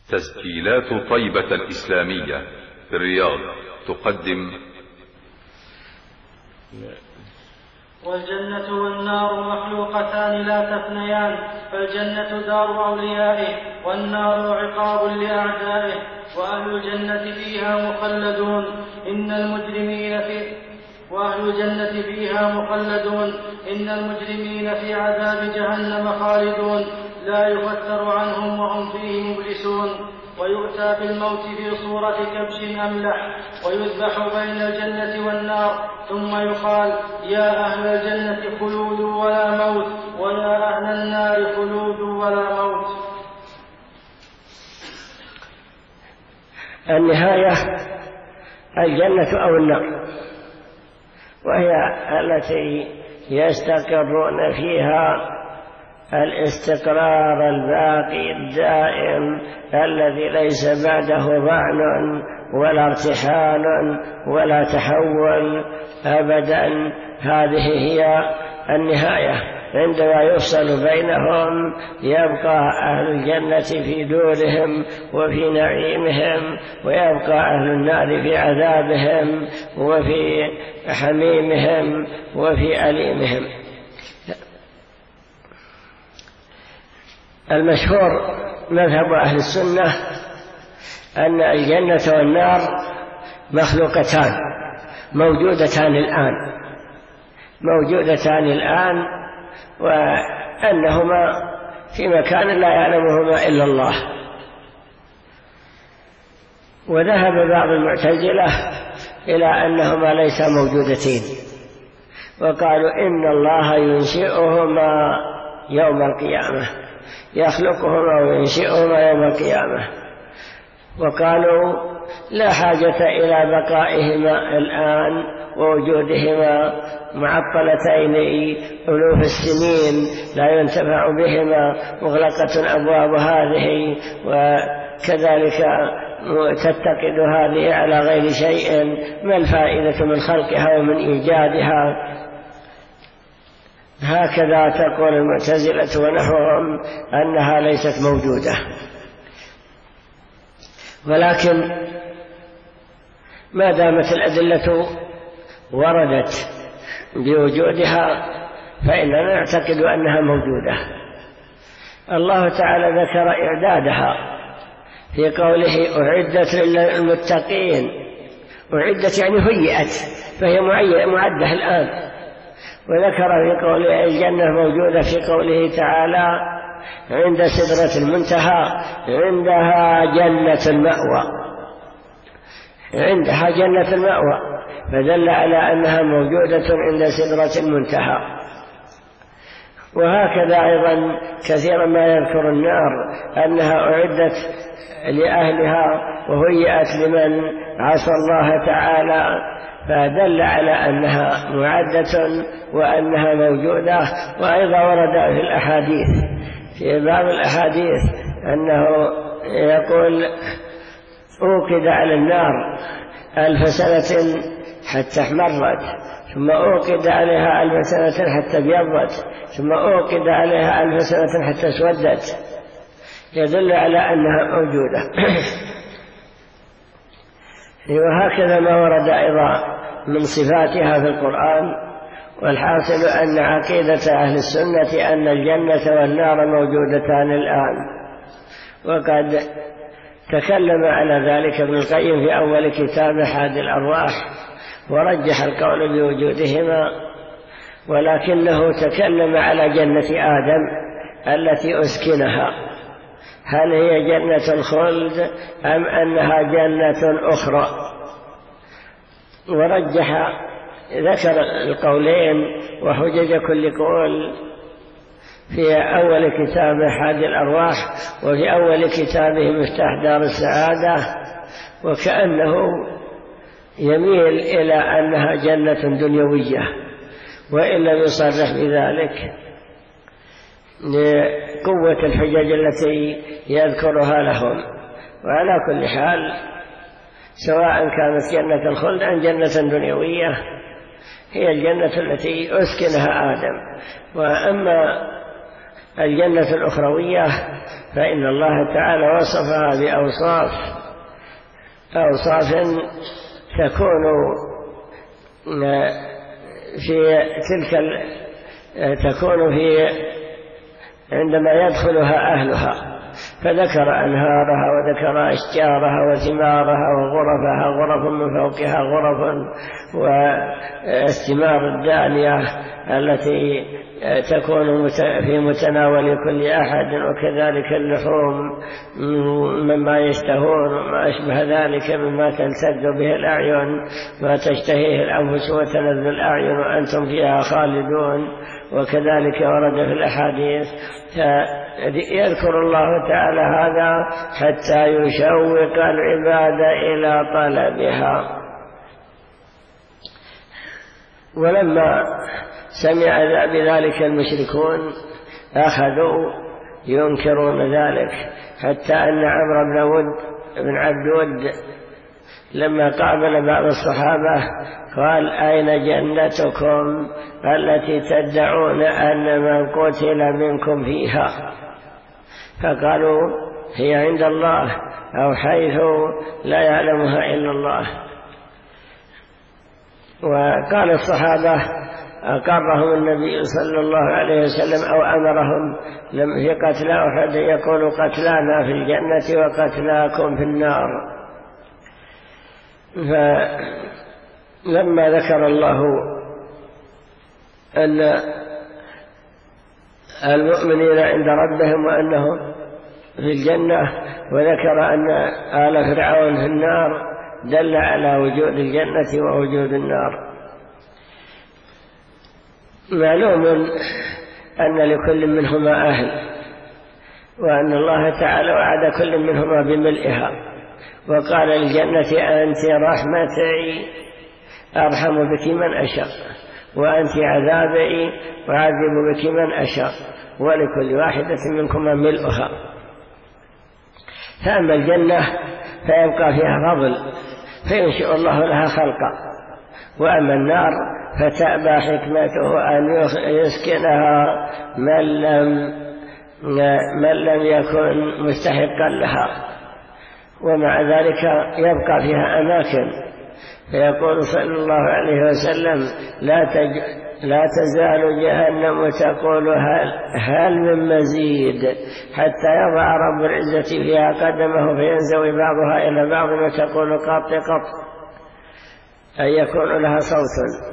تسجيلات طيبة الإسلامية في الرياض تقدم والجنة والنار مخلوقتان لا تفنيان، فالجنة دار أوليائه والنار عقاب لأعدائه، وأهل الجنة فيها مخلدون إن المجرمين في عذاب جهنم خالدون لا يفتر عنهم وهم فيه مبلسون. ويؤتى بالموت في صورة كبش أملح ويذبح بين الجنة والنار، ثم يقال: يا أهل الجنة خلود ولا موت، ويا أهل النار خلود ولا موت. النهاية الجنة أو النار، وهي التي يستقرون فيها الاستقرار الباقي الدائم الذي ليس بعده ظعن ولا ارتحال ولا تحول أبدا. هذه هي النهاية. عندما يفصل بينهم يبقى أهل الجنة في دورهم وفي نعيمهم، ويبقى أهل النار في عذابهم وفي حميمهم وفي أليمهم. المشهور مذهب أهل السنة أن الجنة والنار مخلوقتان موجودتان الآن وأنهما في مكان لا يعلمهما إلا الله. وذهب بعض المعتزلة إلى أنهما ليس موجودتين، وقالوا إن الله ينشئهما يوم القيامة، يخلقهما وينشئهما يوم القيامة. وقالوا لا حاجة إلى بقائهما الآن ووجودهما معطلتين ألوف السنين لا ينتفع بهما، مغلقة أبواب هذه وكذلك تتقد هذه على غير شيء. ما الفائدة من خلقها ومن إيجادها؟ هكذا تقول المعتزلة ونحوهم أنها ليست موجودة. ولكن ما دامت الأدلة وردت بوجودها فإننا نعتقد أنها موجودة. الله تعالى ذكر إعدادها في قوله: أعدت للمتقين. أعدت يعني هيئت، فهي معدة الآن. وذكر في قوله الجنة موجودة في قوله تعالى: عند سدرة المنتهى عندها جنة المأوى، فدل على أنها موجودة عند سدرة المنتهى. وهكذا أيضا كثيرا ما يذكر النار أنها أعدت لأهلها وهيئت لمن عصى الله تعالى، فدل على أنها معدة وأنها موجودة. وأيضا ورد في الأحاديث، في بعض الأحاديث أنه يقول: أوقد على النار 1000 سنة حتى احمرت، ثم أوقد عليها 1000 سنة حتى ابيضت، ثم أوقد عليها 1000 سنة حتى اسودت، يدل على أنها موجودة. وهكذا ما ورد أيضا من صفاتها في القرآن. والحاصل أن عقيدة أهل السنة أن الجنة والنار موجودتان الآن. وقد تكلم على ذلك ابن القيم في أول كتاب حادي الأرواح، ورجح القول بوجودهما، ولكنه تكلم على جنة آدم التي أسكنها، هل هي جنة الخلد أم أنها جنة أخرى؟ ورجح، ذكر القولين وحجج كل قول في أول كتاب حادي الأرواح وفي أول كتابه مفتاح دار السعادة، وكأنه يميل إلى أنها جنة دنيوية، وإن لم يصرح بذلك لقوة الحجج التي يذكرها لهم. وعلى كل حال، سواء كانت جنة الخلد أم جنة دنيوية، هي الجنة التي أسكنها آدم. وأما الجنة الأخروية فإن الله تعالى وصفها بأوصاف تكون في تكون عندما يدخلها أهلها، فذكر أنهارها وذكر أشجارها وثمارها وغرفها، غرف من فوقها غرف، والثمار الدانية التي تكون في متناول كل أحد، وكذلك اللحوم مما يشتهون وما أشبه ذلك مما تلتذ به الأعين، ما تشتهيه الأنفس وتلذ الأعين وأنتم فيها خالدون. وكذلك ورد في الأحاديث يذكر الله تعالى هذا حتى يشوق العباد إلى طلبها. ولما سمع بذلك المشركون أخذوا ينكرون ذلك، حتى أن عمرو بن عبد ود لما قابل بعض الصحابة قال: أين جنتكم التي تدعون أن من قتل منكم فيها؟ فقالوا: هي عند الله، أو حيث لا يعلمها إلا الله. وقال الصحابة: أقرهم النبي صلى الله عليه وسلم أو أمرهم في قتلى أحد يقول: قتلانا في الجنة وقتلاكم في النار. فلما ذكر الله أن المؤمنين عند ربهم وأنهم في الجنة، وذكر أن آل فرعون في النار، دل على وجود الجنة ووجود النار. معلوم أن لكل منهما أهل، وأن الله تعالى وعد كل منهما بملئها، وقال الجنة: أنت رحمتي أرحم بك من أشاء، وأنت عذابي وأعذب بك من أشاء، ولكل واحدة منكما ملؤها. فأما الجنة فيبقى فيها فضل فينشئ الله لها خلقا، وأما النار فتأبى حكمته أن يسكنها من لم يكن مستحقا لها، ومع ذلك يبقى فيها أماكن. فيقول صلى الله عليه وسلم: لا تزال جهنم تقول هل من مزيد، حتى يضع رب العزة فيها قدمه فينزوي بعضها إلى بعض وتقول: قط قط، أن يكون لها صوت.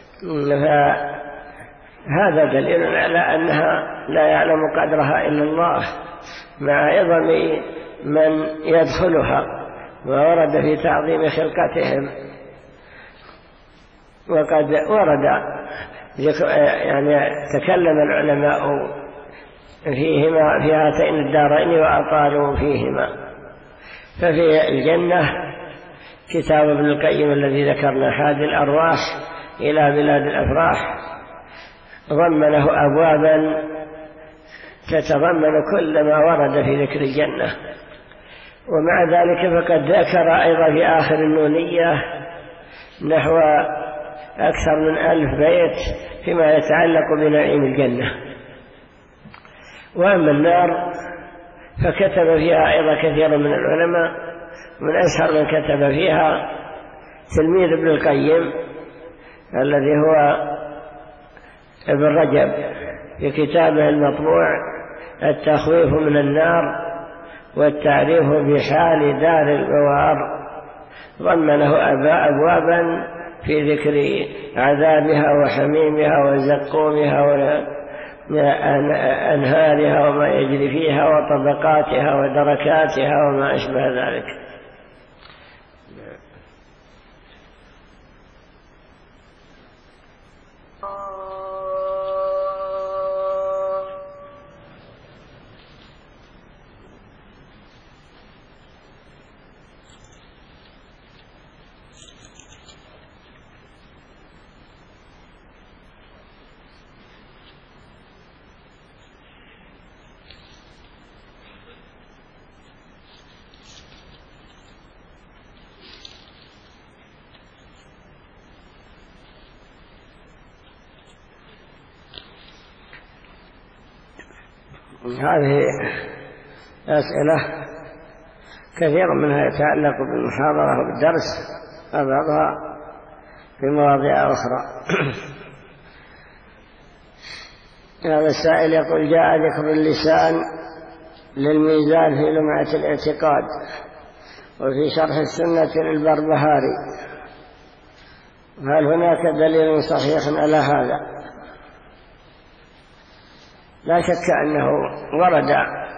فهذا دليل على أنها لا يعلم قدرها إلا الله، مع عظم من يدخلها، وورد في تعظيم خلقتهم. وقد ورد يعني تكلم العلماء فيهما في هاتين الدارين وأطالوا فيهما. ففي الجنة كتاب ابن القيم الذي ذكرنا، حاد الأرواح إلى بلاد الأفراح، ضمنه أبوابا تتضمن كل ما ورد في ذكر الجنة. ومع ذلك فقد ذكر أيضا في آخر النونية نحو أكثر من 1000 بيت فيما يتعلق بنعيم الجنة. وأما النار فكتب فيها أيضا كثير من العلماء، من أشهر من كتب فيها تلميذ ابن القيم الذي هو ابن رجب، في كتابه المطبوع التخويف من النار والتعريف بحال دار البوار، ضمنه أبوابا في ذكر عذابها وحميمها وزقومها وأنهارها وما يجري فيها وطبقاتها ودركاتها وما أشبه ذلك. هذه أسئلة كثير منها يتعلق بالمحاضرة وبالدرس وبعضها في مواضيع أخرى. هذا السائل يقول: جاء ذكر اللسان للميزان في لمعة الاعتقاد وفي شرح السنة للبربهاري، هل هناك دليل صحيح على هذا؟ لا شك أنه ورد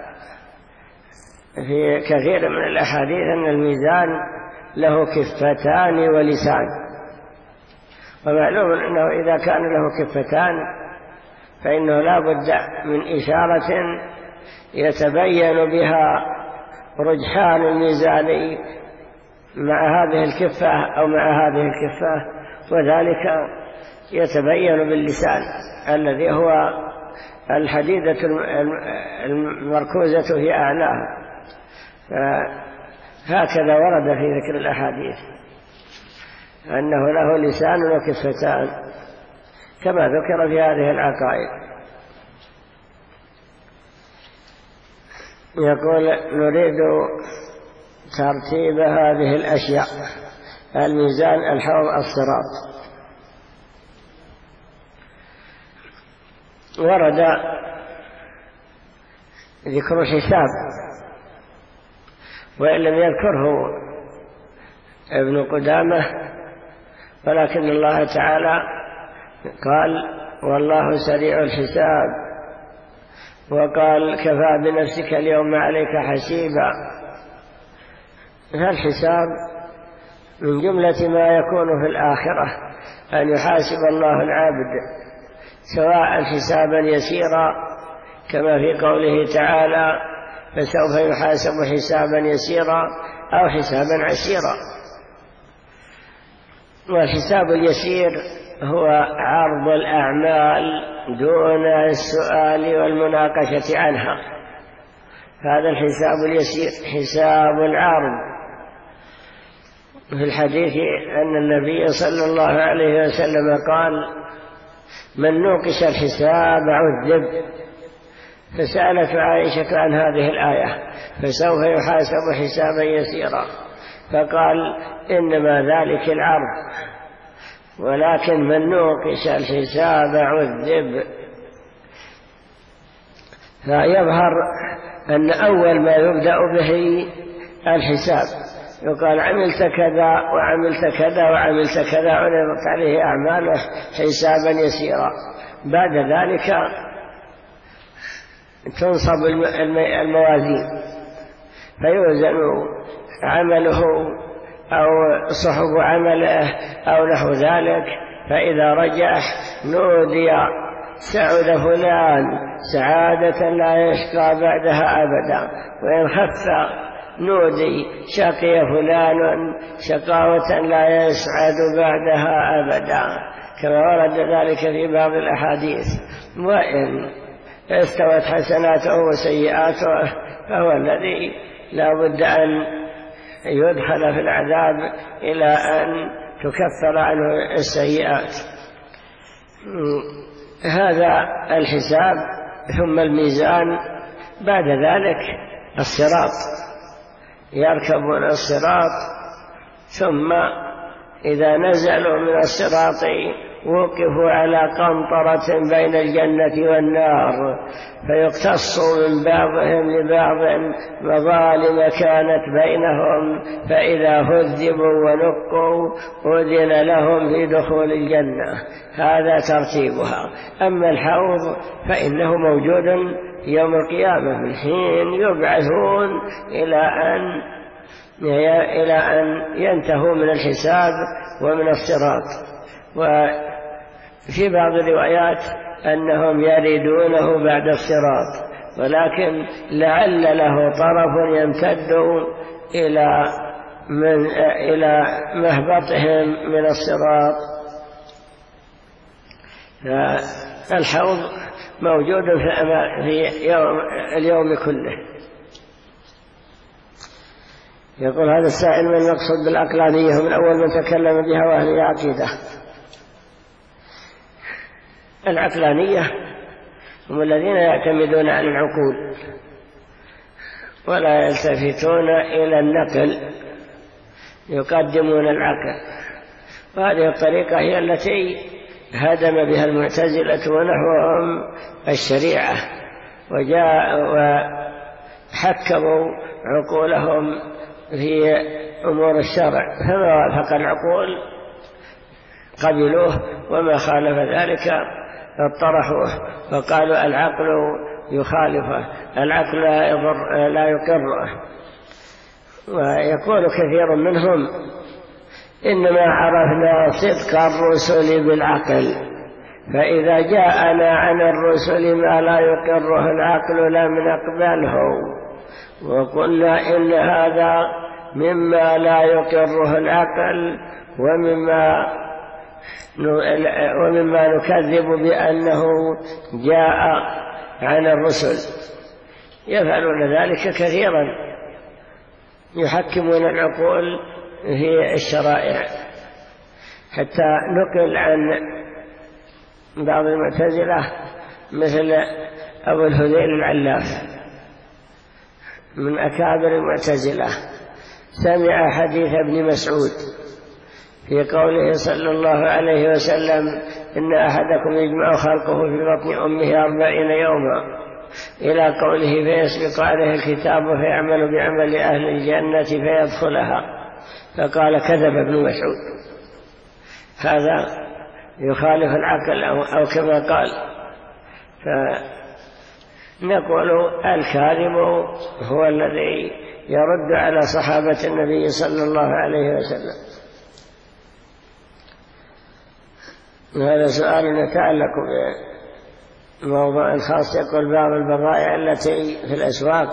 في كثير من الأحاديث أن الميزان له كفتان ولسان، ومعلوم أنه إذا كان له كفتان فإنه لا بد من إشارة يتبين بها رجحان الميزان مع هذه الكفة أو مع هذه الكفة، وذلك يتبين باللسان الذي هو الحديدة المركوزة في أعلاها. هكذا ورد في ذكر الأحاديث أنه له لسان وكفتان كما ذكر في هذه العقائد. يقول: نريد ترتيب هذه الأشياء: الميزان، الحوض، الصراط. ورد ذكر الحساب وإن لم يذكره ابن قدامة، ولكن الله تعالى قال: والله سريع الحساب، وقال: كفى بنفسك اليوم عليك حسيبا. فالحساب من جملة ما يكون في الآخرة أن يحاسب الله العبد، سواء حسابا يسيرا كما في قوله تعالى: فسوف يحاسب حسابا يسيرا، أو حسابا عسيرا. والحساب اليسير هو عرض الأعمال دون السؤال والمناقشة عنها، هذا الحساب اليسير. حساب العرض في الحديث أن النبي صلى الله عليه وسلم قال: من نوقش الحساب عذب. فسألت عائشة عن هذه الآية: فسوف يحاسب حسابا يسيرا، فقال: إنما ذلك العرض، ولكن من نوقش الحساب عذب. فيظهر أن أول ما يبدأ به الحساب، يقال: عملت كذا وعملت كذا وعملت كذا، عرضت عليه أعماله حسابا يسيرا. بعد ذلك تنصب الموازين فيوزن عمله أو صحب عمله أو نحو ذلك، فإذا رجح نودي: سعد فلان سعادة لا يشقى بعدها أبدا، وإن خف نودي: شقي فلان شقاوة لا يسعد بعدها أبدا، كما ورد ذلك في بعض الأحاديث. وإن استوت حسناته وسيئاته فهو الذي لا بد أن يدخل في العذاب إلى أن تكفر عنه السيئات. هذا الحساب. ثم الميزان، بعد ذلك الصراط، يركبون الصراط، ثم إذا نزلوا من الصراط وقفوا على قنطرة بين الجنة والنار، فيقتص من بعضهم لبعض مظالم كانت بينهم، فإذا هذبوا ونقوا أذن لهم في دخول الجنة. هذا ترتيبها. أما الحوض فإنه موجود يوم القيامة، من حين يبعثون إلى أن ينتهوا من الحساب ومن الصراط. وفي بعض الروايات أنهم يريدونه بعد الصراط، ولكن لعل له طرف يمتد إلى مهبطهم من الصراط. فالحوض موجود في اليوم كله. يقول هذا السائل: من المقصود بالعقلانية؟ من أول من تكلم بها وأهل العقيدة. العقلانية هم الذين يعتمدون على العقول ولا يلتفتون إلى النقل، يقدمون العقل. وهذه الطريقة هي التي هدم بها المعتزلة ونحوهم الشريعة، وحكموا عقولهم في أمور الشرع، فما وافق العقول قبلوه وما خالف ذلك اطرحوه، وقالوا العقل يخالفه، العقل لا يقره. ويقول كثير منهم إنما عرفنا صدق الرسل بالعقل، فإذا جاءنا عن الرسل ما لا يقره العقل لم نقبله، وقلنا إن هذا مما لا يقره العقل ومما نكذب بأنه جاء عن الرسل. يفعلون ذلك كثيرا، يحكمون العقول في الشرائع. حتى نقل عن بعض المعتزلة مثل أبو الهذيل العلاف من أكابر المعتزلة، سمع حديث ابن مسعود في قوله صلى الله عليه وسلم إن أحدكم يجمع خلقه في بطن أمه 40 يوما، إلى قوله فيسبق عليه الكتاب فيعمل بعمل أهل الجنة فيدخلها، فقال كذب ابن مسعود، هذا يخالف العقل أو كما قال. فنقول الكاذب هو الذي يرد على صحابة النبي صلى الله عليه وسلم. هذا سؤال يتعلق بموضوع خاص. يقول بعض البضائع التي في الأسواق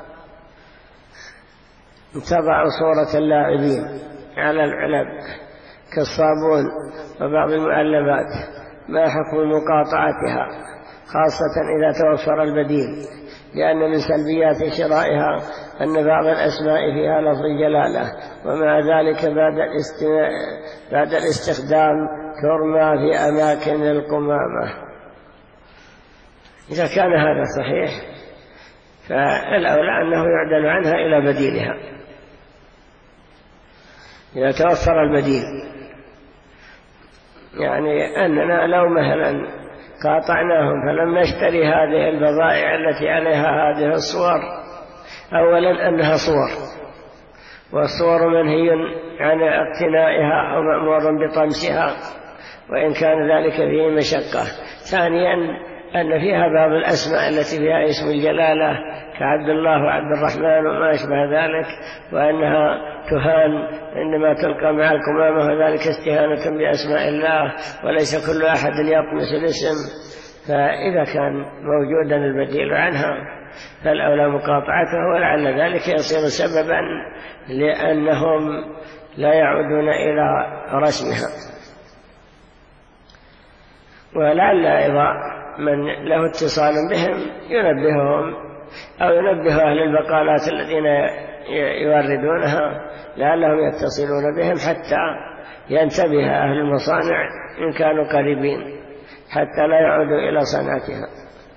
تضع صورة اللاعبين على العلب كالصابون وبعض المعلبات، ما حكم مقاطعتها خاصة إذا توفر البديل؟ لأن من سلبيات شرائها أن بعض الأسماء فيها لفظ الجلالة، ومع ذلك بعد الاستخدام ترمى في أماكن القمامة. إذا كان هذا صحيح فالأولى أنه يعدل عنها إلى بديلها إذا توفر البديل. يعني أننا لو مثلا قاطعناهم فلم نشتري هذه البضائع التي عليها هذه الصور، أولا أنها صور، والصور منهي عن اقتنائها أو مأمور بطمسها وإن كان ذلك فيه مشقة. ثانيا أن فيها بعض الأسماء التي فيها اسم الجلالة كعبد الله وعبد الرحمن وما أشبه ذلك، وأنها تهان عندما تلقى مع القمامة، وذلك استهانة بأسماء الله، وليس كل أحد يطمس الاسم. فإذا كان موجودا البديل عنها فالأولى مقاطعته، ولعل ذلك يصير سببا لأنهم لا يعودون إلى رسمها. ولعل أيضا من له اتصال بهم ينبههم أو ينبه أهل البقالات الذين يوردونها، لعلهم يتصلون بهم حتى ينتبه أهل المصانع إن كانوا قريبين حتى لا يعودوا إلى صنعتها.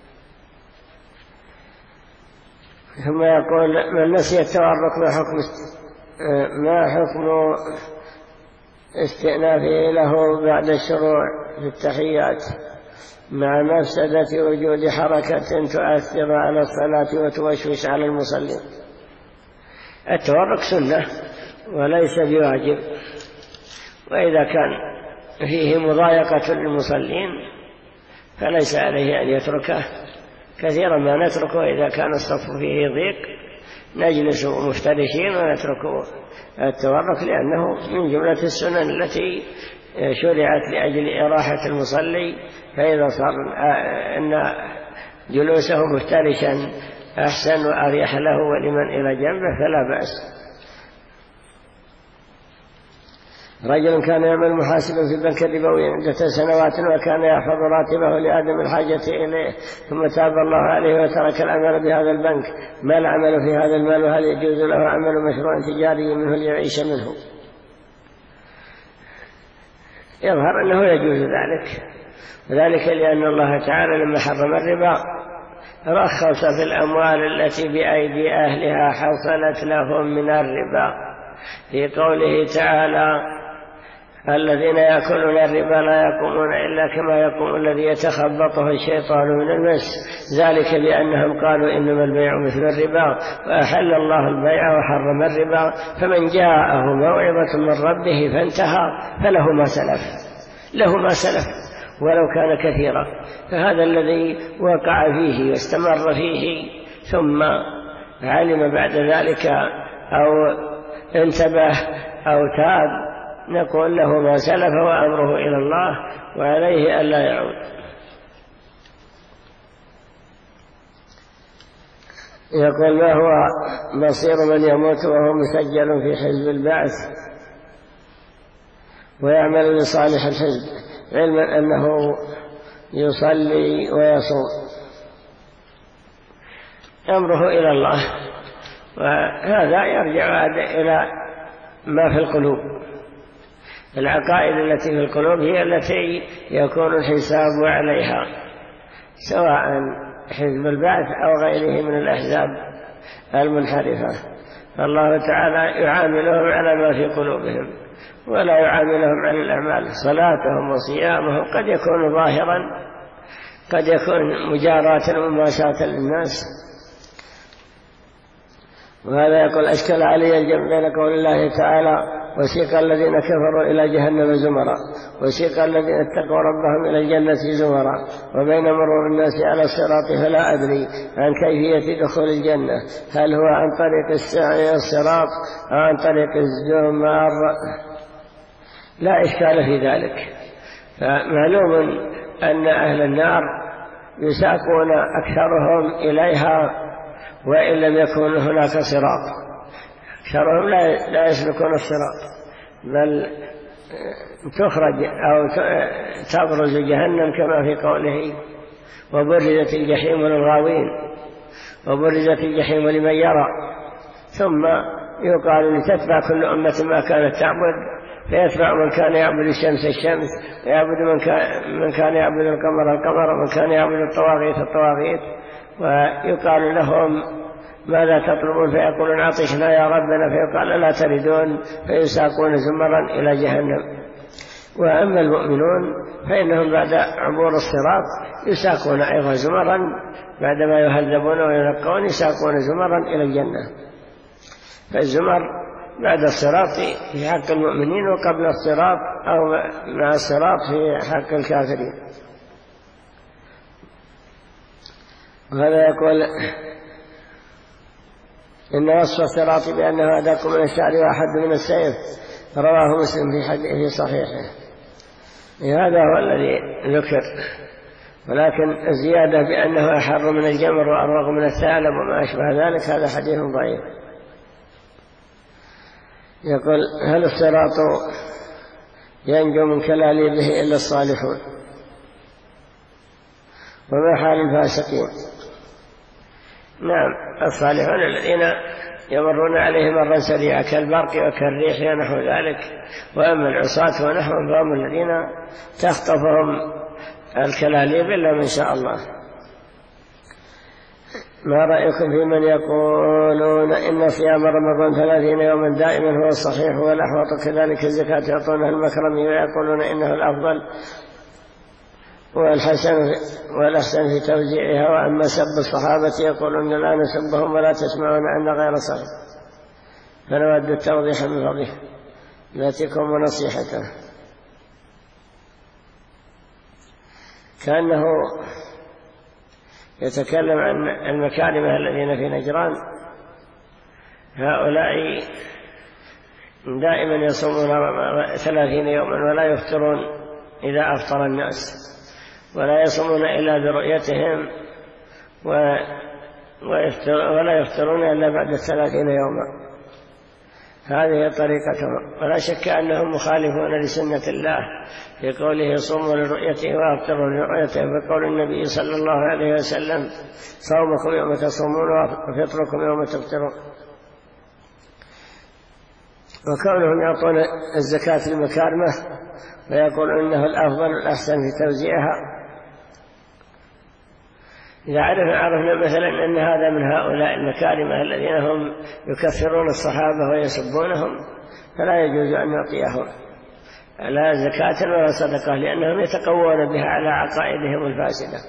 ثم يقول من نسي التورق ما حكم استئنافه له بعد الشروع في التحيات مع مفسدة وجود حركة تؤثر على الصلاة وتوشوش على المصلين؟ التورك سنة وليس بواجب، وإذا كان فيه مضايقة للمصلين فليس عليه أن يتركه. كثيرا ما نتركه إذا كان الصف فيه ضيق، نجلس مفترشين ونترك التورك، لأنه من جملة السنن التي شرعت لأجل إراحة المصلي. فإذا صار أن جلوسه مفترشا أحسن وأريح له ولمن إلى جنبه فلا بأس. رجل كان يعمل محاسبا في البنك الربوي عدة سنوات، وكان يحفظ راتبه لعدم الحاجة إليه، ثم تاب الله عليه وترك العمل بهذا البنك. ما العمل في هذا المال؟ وهل يجوز له عمل مشروع تجاري منه ليعيش منه؟ يظهر أنه يجوز ذلك، وذلك لأن الله تعالى لما حرم الربا رخص في الأموال التي بأيدي أهلها حصلت لهم من الربا، في قوله تعالى: الذين يأكلون الربا لا يقومون إلا كما يقوم الذي يتخبطه الشيطان من المس، ذلك بأنهم قالوا إنما البيع مثل الربا، وأحل الله البيع وحرم الربا، فمن جاءه موعظة من ربه فانتهى فله ما سلف ولو كان كثيرا. فهذا الذي وقع فيه واستمر فيه ثم علم بعد ذلك أو انتبه أو تاب، نقول له ما سلف وأمره إلى الله وعليه ألا يعود. يقول: ما هو مصير من يموت وهو مسجل في حزب البعث ويعمل لصالح الحزب علما أنه يصلي ويصوم؟ أمره إلى الله، وهذا يرجع إلى ما في القلوب. العقائد التي في القلوب هي التي يكون الحساب عليها، سواء حزب البعث أو غيره من الأحزاب المنحرفة، فالله تعالى يعاملهم على ما في قلوبهم ولا يعاملهم على الأعمال. صلاتهم وصيامهم قد يكون ظاهرا، قد يكون مجاراة ومماساة للناس. وهذا يقول: أشكل علي الجمع بين قول الله تعالى: وسيق الذين كفروا إلى جهنم زمرا، وسيق الذين اتقوا ربهم إلى الجنة زمرا، وبين مرور الناس على الصراط، فلا أدري عن كيفية دخول الجنة، هل هو عن طريق الصراط أو عن طريق الزمر؟ لا إشكال في ذلك. فمعلوم أن أهل النار يساقون أكثرهم إليها وإن لم يكن هناك صراط، أكثرهم لا يسلكون الصراط، بل تخرج أو تبرز جهنم كما في قوله: وبرزت الجحيم للغاوين، وبرزت الجحيم لمن يرى، ثم يقال لتتبع كل أمة ما كانت تعبد، فيتبع من كان يعبد الشمس ويعبد من كان يعبد القمر ومن كان يعبد الطواغيت، ويقال لهم: ماذا تطلبون؟ فيقولون: عطشنا يا ربنا، فيقال: لا تردون، فيساقون زمرا إلى جهنم. وأما المؤمنون فإنهم بعد عبور الصراط يساقون أيضا زمرا، بعدما يهذبون وينقون يساقون زمرا إلى الجنة. فالزمر بعد الصراط في حق المؤمنين، وقبل الصراط أو مع الصراط في حق الكافرين. وهذا يقول: إن وصف الصراط بأنه أدق من الشعر وأحد من السيف، رواه مسلم في صحيحه. هذا هو الذي ذكر، ولكن الزيادة بأنه أحر من الجمر وأرغ من الثعلب وما أشبه ذلك هذا حديث ضعيف. يقول: هل الصراط ينجو من كلاليبه إلا الصالحون؟ وما حال الفاسقين؟ نعم، الصالحون الذين يمرون عليه مرا سريعا كالبرق وكالريح ونحو ذلك. وأما العصاة ونحوهم فهم الذين تخطفهم الكلاليب إلا من شاء الله. ما رأيكم في من يقولون إن صيام رمضان 30 يوما دائما هو الصحيح والأحوط، كذلك الزكاة يعطونها المكرمي ويقولون إنه الأفضل والأحسن في توزيعها، وأما سب الصحابة يقولون لا نسبهم ولا تسمعون عنا غير صحيح، فنود التوضيح من فضله التيكم ونصيحته. كأنه يتكلم عن المكارمة الذين في نجران، هؤلاء دائما يصومون 30 يوما ولا يفطرون إذا أفطر الناس، ولا يصومون إلا برؤيتهم، ولا يفطرون إلا بعد 30 يوما. هذه طريقتهم، ولا شك أنهم مخالفون لسنة الله في قوله: صوموا لرؤيته وأفطروا لرؤيته، بقول النبي صلى الله عليه وسلم: صومكم يوم تصومون وفطركم يوم تفطرون. وكونهم يعطون الزكاة المكارمة ويقول إنه الأفضل والأحسن في توزيعها. إذا عرفنا مثلا أن هذا من هؤلاء المكارمة الذين هم يكفرون الصحابة ويسبونهم فلا يجوز أن نعطيهم لا زكاة ولا صدقة، لأنهم يتقوون بها على عقائدهم الفاسدة.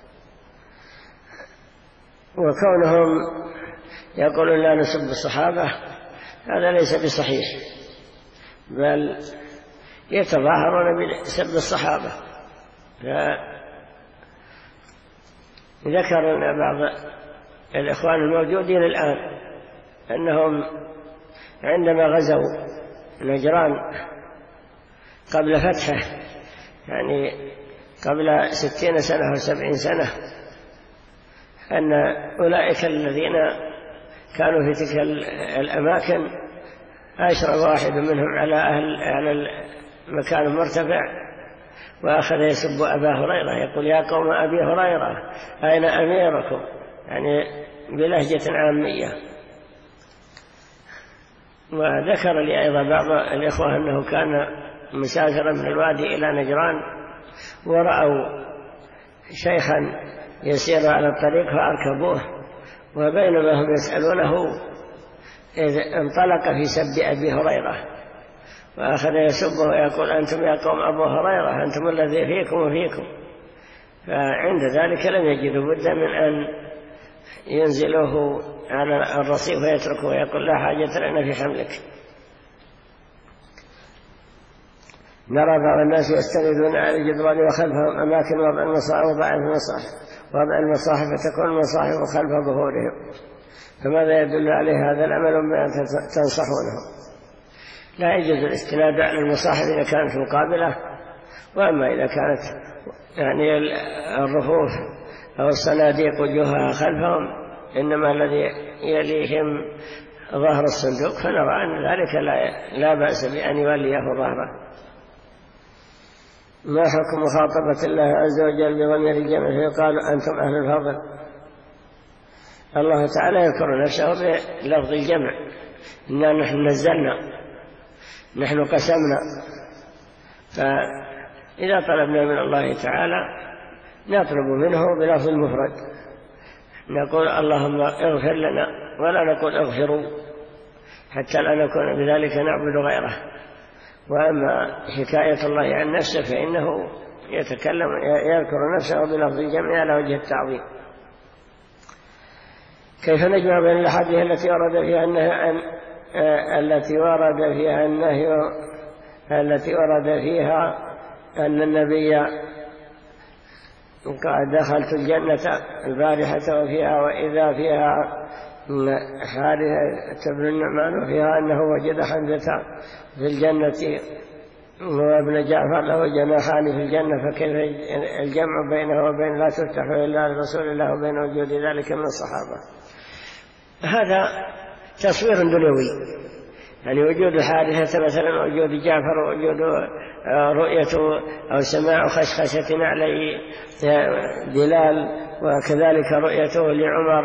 وكونهم يقولون لا نسب الصحابة هذا ليس بصحيح، بل يتظاهرون بسب الصحابة. ذكر لنا بعض الإخوان الموجودين الآن أنهم عندما غزوا نجران قبل فتحه، يعني قبل 60 سنة أو 70 سنة، أن أولئك الذين كانوا في تلك الأماكن أشرف واحد منهم على المكان المرتفع وأخذ يسب أبا هريرة، يقول يا قوم أبي هريرة أين أميركم، يعني بلهجة عامية. وذكر لي أيضا بعض الإخوة أنه كان مسافرا من الوادي إلى نجران ورأوا شيخا يسير على الطريق فأركبوه، وبينما هم يسألونه إذ انطلق في سب أبي هريرة وأخذ يسبه ويقول أنتم يا قوم أبو هريرة أنتم الذي فيكم وفيكم. فعند ذلك لم يجدوا بد من أن ينزلوه على الرصيف ويتركوه ويقول لا حاجة لنا في حملك. نرى بعض الناس يستندون على الجدران وخلفهم أماكن وضع المصاحف فتكون المصاحف خلف ظهورهم، فماذا يدل عليه هذا العمل بما تنصحونهم؟ لا يجوز الاستناد على المصاحف إذا كانت مقابلة، وأما إذا كانت يعني الرفوف أو الصناديق وجوهها خلفهم إنما الذي يليهم ظهر الصندوق، فنرى أن ذلك لا بأس بأن يوليه ظهره. ما حكم مخاطبة الله عز وجل بضمير الجمع فيقال أنتم أهل الفضل؟ الله تعالى يذكر نفسه بلفظ الجمع، إنا نحن نزلنا، نحن قسمنا. فإذا طلبنا من الله تعالى نطلب منه بلفظ المفرد، نقول اللهم اغفر لنا ولا نقول اغفروا، حتى لا نكون بذلك نعبد غيره. وأما حكاية الله عن نفسه فإنه يذكر نفسه بلفظ الجمع على وجه التعظيم. كيف نجمع بين الأحاديث التي ورد فيها التي ورد فيها أن النبي قال دخلت الجنة البارحة وفيها وإذا فيها حارثة بن النعمان وفيها أنه وجد حمزة في الجنة وابن جعفر له جناحان في الجنة، فكيف الجمع بينه وبين لا تفتح إلا لرسول الله وبين وجود ذلك من الصحابة؟ هذا تصوير دنيوي، يعني وجود الحارثة مثلا وجود جعفر ووجود رؤية أو سماع خشخشة عليه بلال، وكذلك رؤيته لعمر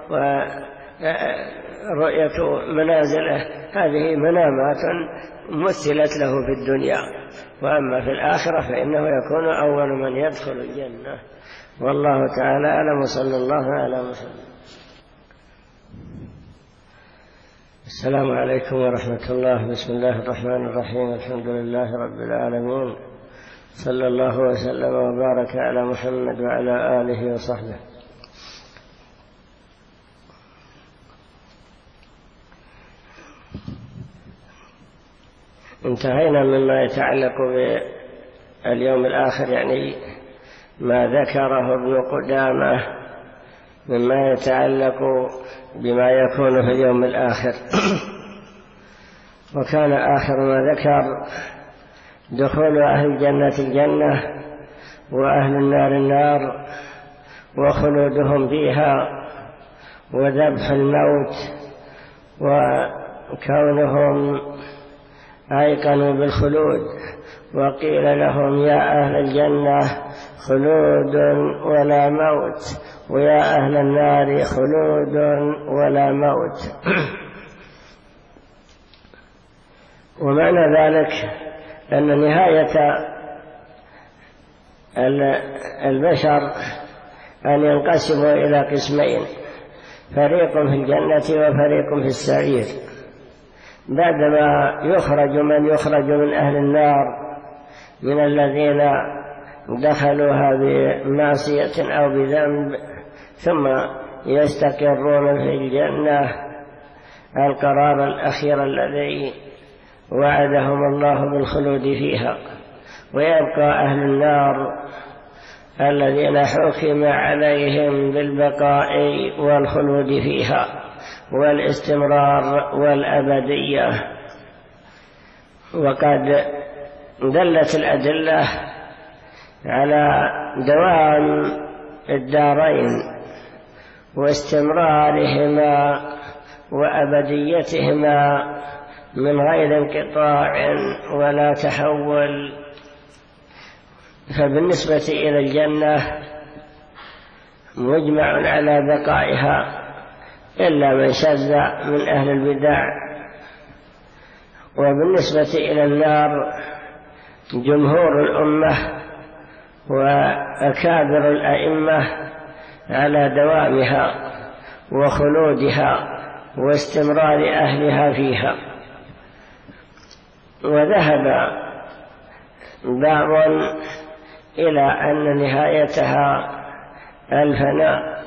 ورؤية منازله، هذه منامات مثلت له في الدنيا. وأما في الآخرة فإنه يكون أول من يدخل الجنة، والله تعالى أعلم. صلى الله على محمد. السلام عليكم ورحمة الله. بسم الله الرحمن الرحيم. الحمد لله رب العالمين، صلى الله وسلم وبارك على محمد وعلى آله وصحبه. انتهينا مما يتعلق باليوم الآخر، يعني ما ذكره ابن قدامة مما يتعلق بما يكون في اليوم الآخر. وكان آخر ما ذكر دخول أهل الجنة الجنة وأهل النار النار وخلودهم فيها وذبح الموت، وكونهم أيقنوا بالخلود، وقيل لهم يا أهل الجنة خلود ولا موت، ويا أهل النار خلود ولا موت. ومعنى ذلك أن نهاية البشر أن ينقسموا إلى قسمين، فريق في الجنة وفريق في السعير، بعدما يخرج من يخرج من أهل النار من الذين دخلوها بمعصية أو بذنب، ثم يستقرون في الجنة القرار الأخير الذي وعدهم الله بالخلود فيها، ويبقى أهل النار الذين حكم عليهم بالبقاء والخلود فيها والاستمرار والأبدية. وقد دلت الأدلة على دوام الدارين واستمرارهما وأبديتهما من غير انقطاع ولا تحول. فبالنسبة إلى الجنة مجمع على بقائها إلا من شذ من أهل البدع، وبالنسبة إلى النار جمهور الأمة وأكابر الأئمة على دوامها وخلودها واستمرار أهلها فيها. وذهب بعض إلى أن نهايتها الفناء،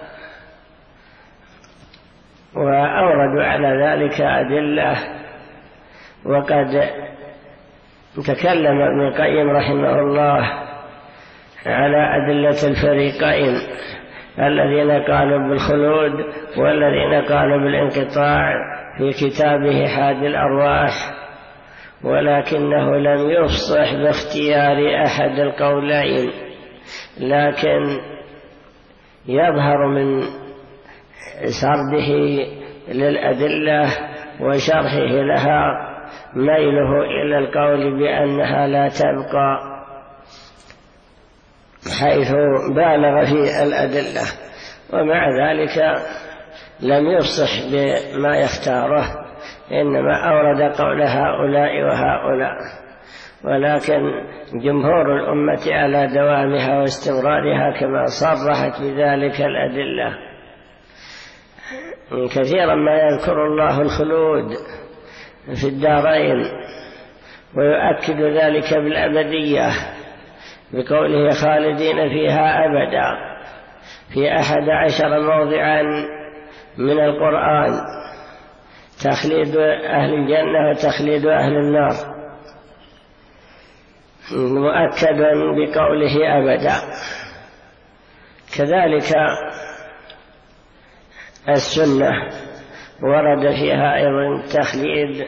وأوردوا على ذلك أدلة. وقد تكلم ابن القيم رحمه الله على أدلة الفريقين الذين قالوا بالخلود والذين قالوا بالانقطاع في كتابه حاد الأرواح، ولكنه لم يفصح باختيار أحد القولين، لكن يظهر من سرده للأدلة وشرحه لها ميله إلى القول بأنها لا تبقى، حيث بالغ في الأدلة، ومع ذلك لم يفصح بما يختاره، إنما أورد قول هؤلاء وهؤلاء. ولكن جمهور الأمة على دوامها واستمرارها كما صرحت بذلك الأدلة. كثيرا ما يذكر الله الخلود في الدارين ويؤكد ذلك بالأبدية بقوله خالدين فيها أبدا في 11 موضعا من القرآن، تخليد أهل الجنة وتخليد أهل النار مؤكد بقوله أبدا. كذلك السنة ورد فيها أيضا تخليد،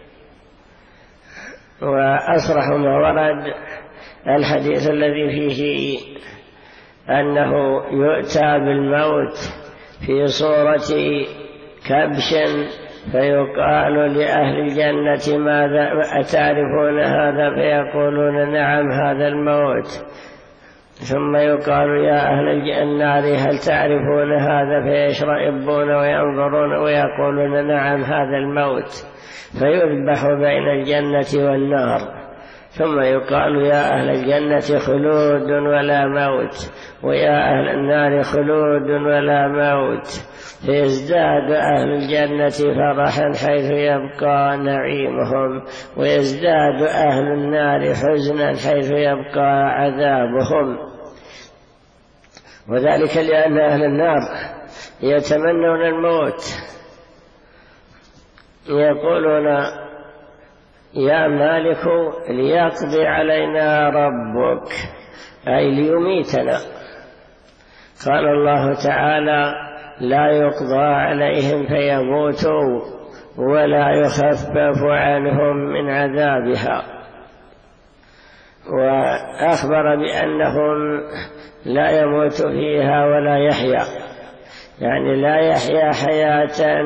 وأصرح ما ورد الحديث الذي فيه أنه يؤتى بالموت في صورة كبش فيقال لأهل الجنة ماذا أتعرفون هذا؟ فيقولون نعم هذا الموت. ثم يقال يا أهل النار هل تعرفون هذا؟ فيشرئبون وينظرون ويقولون نعم هذا الموت. فيذبح بين الجنة والنار، ثم يقال يا أهل الجنة خلود ولا موت، ويا أهل النار خلود ولا موت. فيزداد أهل الجنة فرحا حيث يبقى نعيمهم، ويزداد أهل النار حزنا حيث يبقى عذابهم. وذلك لأن أهل النار يتمنون الموت، يقولون يا مالك ليقضي علينا ربك، أي ليميتنا. قال الله تعالى لا يقضى عليهم فيموتوا ولا يخفف عنهم من عذابها. وأخبر بأنهم لا يموت فيها ولا يحيا، يعني لا يحيا حياة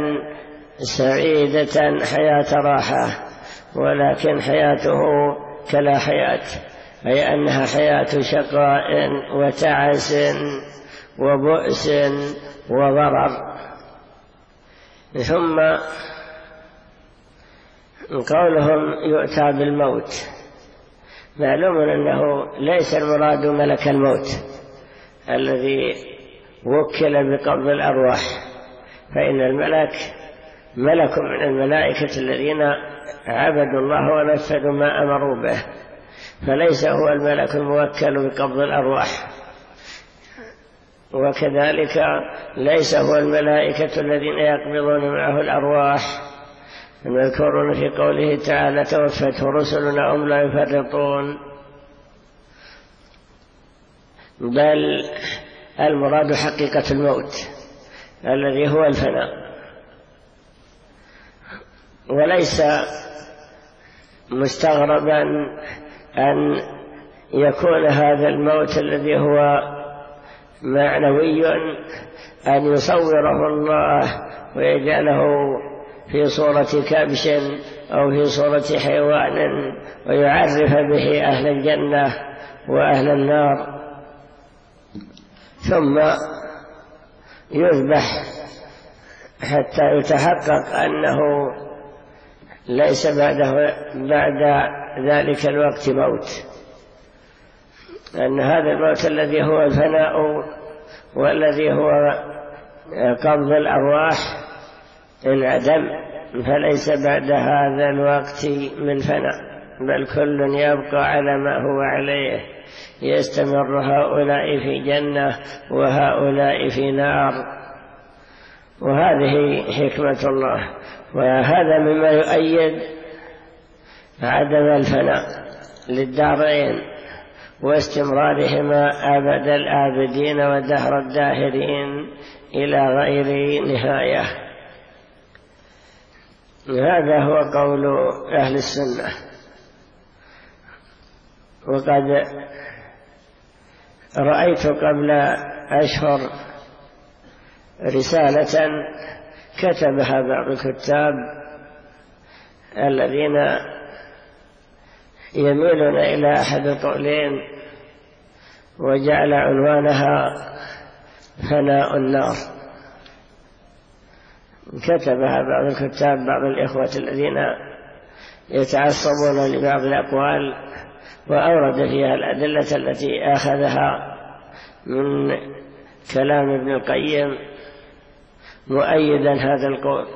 سعيدة حياة راحة، ولكن حياته كلا حياة، أي أنها حياة شقاء وتعس وبؤس وضرر. ثم قولهم يؤتى بالموت، معلوم أنه ليس المراد ملك الموت الذي وكل بقبض الأرواح، فإن الملك ملك من الملائكة الذين عبدوا الله ونفذوا ما أمروا به، فليس هو الملك الموكل بقبض الأرواح. وكذلك ليس هو الملائكة الذين يقبضون معه الأرواح المذكورون في قوله تعالى توفته رسلنا هم لا يفرطون، بل المراد حقيقة الموت الذي هو الفناء. وليس مستغربا أن يكون هذا الموت الذي هو معنوي أن يصوره الله ويجعله في صورة كبش أو في صورة حيوان ويعرف به أهل الجنة وأهل النار، ثم يذبح حتى يتحقق أنه ليس بعد ذلك الوقت موت، أن هذا الموت الذي هو الفناء والذي هو قبض الأرواح انعدم، فليس بعد هذا الوقت من فناء، بل كل يبقى على ما هو عليه، يستمر هؤلاء في جنة وهؤلاء في نار. وهذه حكمة الله، وهذا مما يؤيد عدم الفناء للدارين واستمرارهما أبد الآبدين ودهر الداهرين إلى غير نهاية. هذا هو قول أهل السنة. وقد رأيت قبل أشهر رسالة كتبها بعض الكتاب الذين يميلون إلى أحد القولين، وجعل عنوانها فناء النار. كتبها بعض الكتاب، بعض الإخوة الذين يتعصبون لبعض الأقوال، وأورد فيها الأدلة التي أخذها من كلام ابن القيم مؤيدا هذا القول،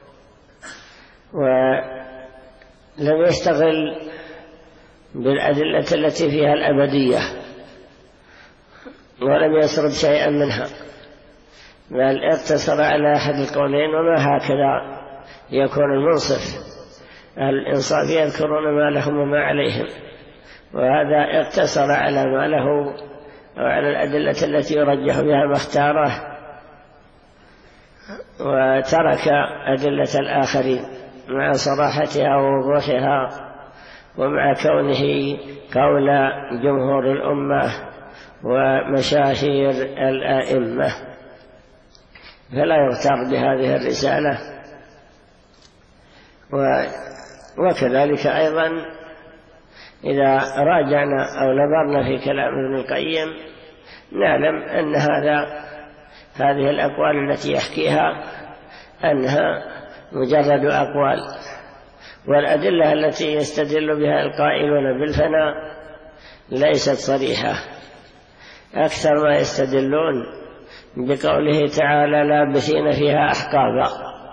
ولم يشتغل بالأدلة التي فيها الأبدية ولم يسرد شيئا منها، بل اقتصر على أحد القولين. وما هكذا يكون المنصف، الإنصاف يذكرون ما لهم وما عليهم، وهذا اقتصر على ما له وعلى الأدلة التي يرجح بها ما اختاره، وترك أدلة الآخرين مع صراحتها ووضوحها، ومع كونه قول جمهور الأمة ومشاهير الآئمة، فلا يغتر بهذه الرسالة. وكذلك أيضا إذا راجعنا أو نظرنا في كلام ابن القيم نعلم أن هذه الأقوال التي يحكيها أنها مجرد أقوال، والأدلة التي يستدل بها القائلون بالفناء ليست صريحة، أكثر ما يستدلون بقوله تعالى لابثين فيها أحقابا.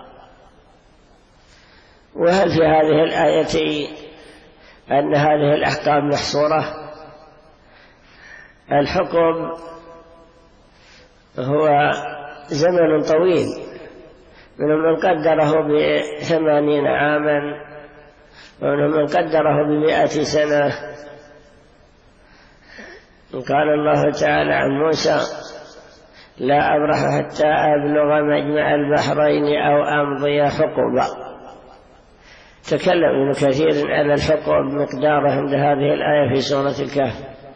وهل في هذه الآية أن هذه الأحقاب محصورة؟ الحكم هو زمن طويل، منهم من قدره ب80 عاما، ومنهم من قدره ب100 سنة. قال الله تعالى عن موسى لا أبرح حتى أبلغ مجمع البحرين أو أمضي حقبا. تكلم ابن كثير على الحقب مقداره عند هذه الآية في سورة الكهف.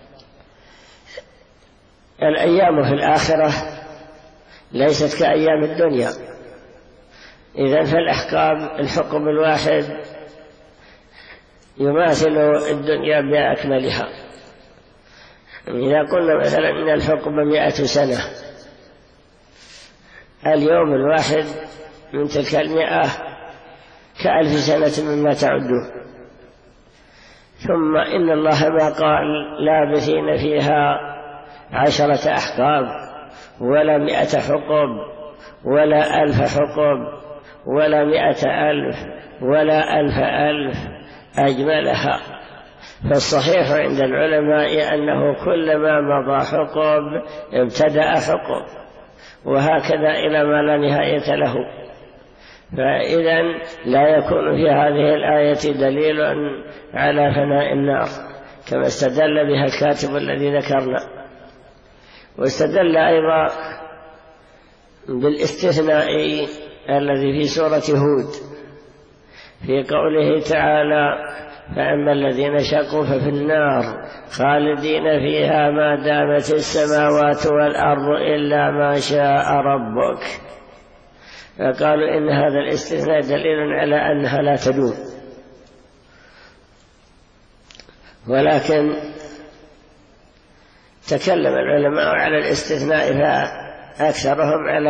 الأيام في الآخرة ليست كأيام الدنيا، إذن فالأحقاب الحقب الواحد يماثل الدنيا بأكملها. إذا قلنا مثلا إن الحقب 100 سنة، اليوم الواحد من تلك 100 ك1000 سنة مما تعدون. ثم إن الله ما قال لابثين فيها 10 أحقاب ولا 100 حقب ولا 1000 حقب ولا 100,000 ولا 1000,000 أجملها. فالصحيح عند العلماء أنه كلما مضى حقب ابتدأ حقب، وهكذا إلى ما لا نهاية له. فإذا لا يكون في هذه الآية دليل على فناء النار كما استدل بها الكاتب الذي ذكرنا. واستدل أيضا بالاستثناء الذي في سورة هود في قوله تعالى: فأما الذين شقوا ففي النار خالدين فيها ما دامت السماوات والأرض إلا ما شاء ربك. فقالوا إن هذا الاستثناء دليل على أنها لا تدوم، ولكن تكلم العلماء على الاستثناء فأكثرهم على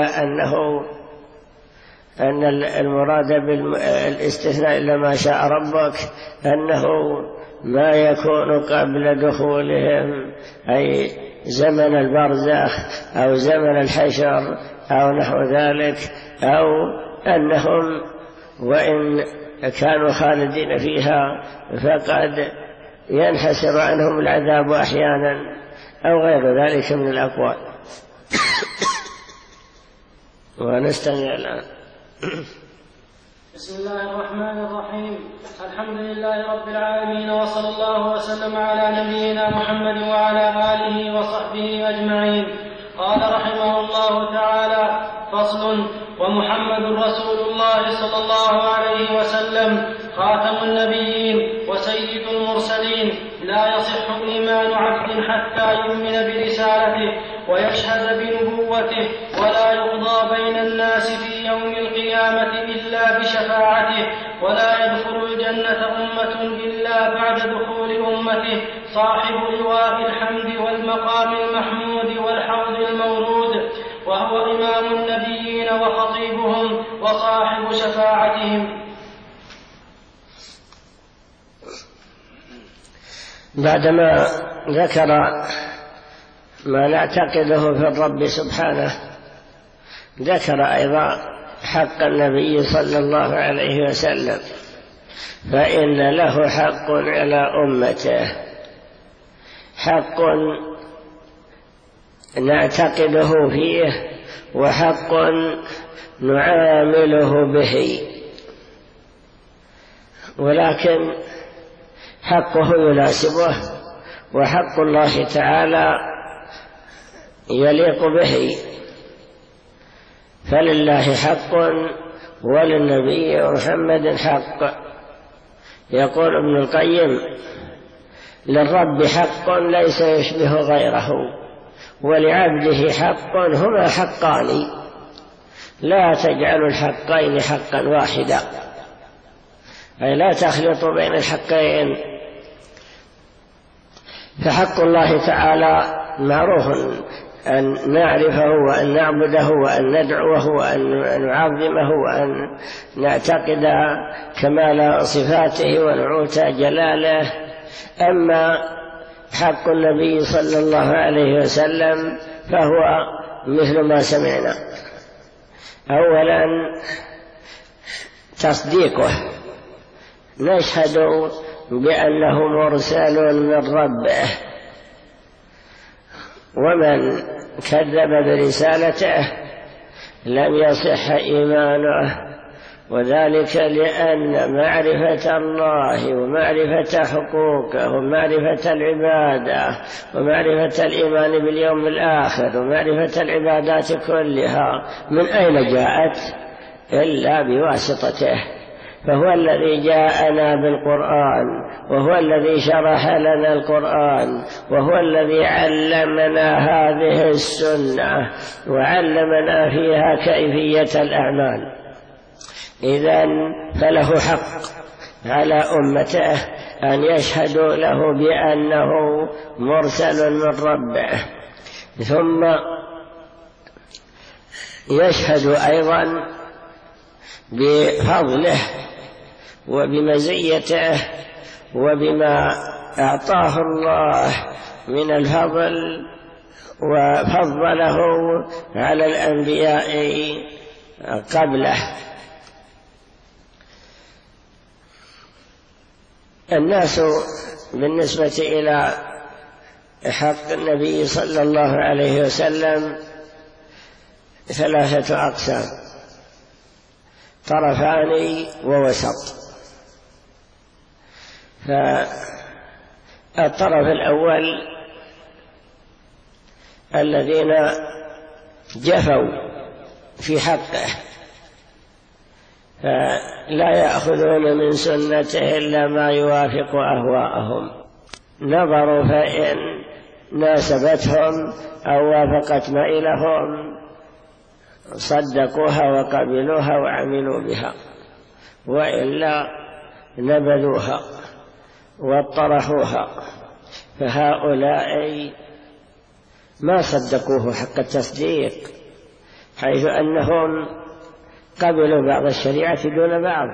أن المراد بالاستثناء إلا ما شاء ربك أنه ما يكون قبل دخولهم، أي زمن البرزخ أو زمن الحشر أو نحو ذلك، أو أنهم وإن كانوا خالدين فيها فقد ينحسر عنهم العذاب أحيانا أو غير ذلك من الأقوال. ونستمع الآن. بسم الله الرحمن الرحيم. الحمد لله رب العالمين، وصلى الله وسلم على نبينا محمد وعلى آله وصحبه أجمعين. قال رحمه الله تعالى: فصل. ومحمد رسول الله صلى الله عليه وسلم خاتم النبيين وسيد المرسلين، لا يصح إيمان عبد حتى يؤمن برسالته ويشهد بنبوته، ولا يقضى بين الناس في يوم القيامة إلا بشفاعته، ولا يدخل الجنة أمة إلا بعد دخول أمته صاحب لواء الحمد والمقام المحمود والحوض المورود، وهو إمام النبيين وخطيبهم وصاحب شفاعتهم. بعدما ذكر ما نعتقده في الرب سبحانه، ذكر أيضا حق النبي صلى الله عليه وسلم، فإن له حق على أمته، حق نعتقده فيه وحق نعامله به، ولكن حقه يناسبه، وحق الله تعالى يليق به. فلله حق وللنبي محمد حق. يقول ابن القيم: للرب حق ليس يشبه غيره، ولعبده حق هما حقان، لا تجعل الحقين حقا واحدا، أي لا تخلط بين الحقين. فحق الله تعالى معروف أن نعرفه وأن نعبده وأن ندعوه وأن نعظمه وأن نعتقد كمال صفاته ونعوت جلاله. أما حق النبي صلى الله عليه وسلم فهو مثل ما سمعنا. أولا تصديقه، نشهد بأنه مرسل من ربه، ومن كذب برسالته لم يصح إيمانه، وذلك لأن معرفة الله ومعرفة حقوقه ومعرفة العبادة ومعرفة الإيمان باليوم الآخر ومعرفة العبادات كلها من أين جاءت إلا بواسطته. فهو الذي جاءنا بالقرآن، وهو الذي شرح لنا القرآن، وهو الذي علمنا هذه السنة وعلمنا فيها كيفية الأعمال. إذن فله حق على أمته أن يشهدوا له بأنه مرسل من ربه، ثم يشهد أيضا بفضله وبمزيته وبما أعطاه الله من الفضل، وفضله على الأنبياء قبله. الناس بالنسبة إلى حق النبي صلى الله عليه وسلم 3 أقسام: طرفان ووسط. فالطرف الأول الذين جفوا في حقه، فلا يأخذون من سنته إلا ما يوافق أهواءهم، نظروا فإن ناسبتهم أو وافقت مائلهم صدقوها وقبلوها وعملوا بها، وإلا نبذوها واطرحوها. فهؤلاء ما صدقوه حق التصديق، حيث أنهم قبلوا بعض الشريعة دون بعض،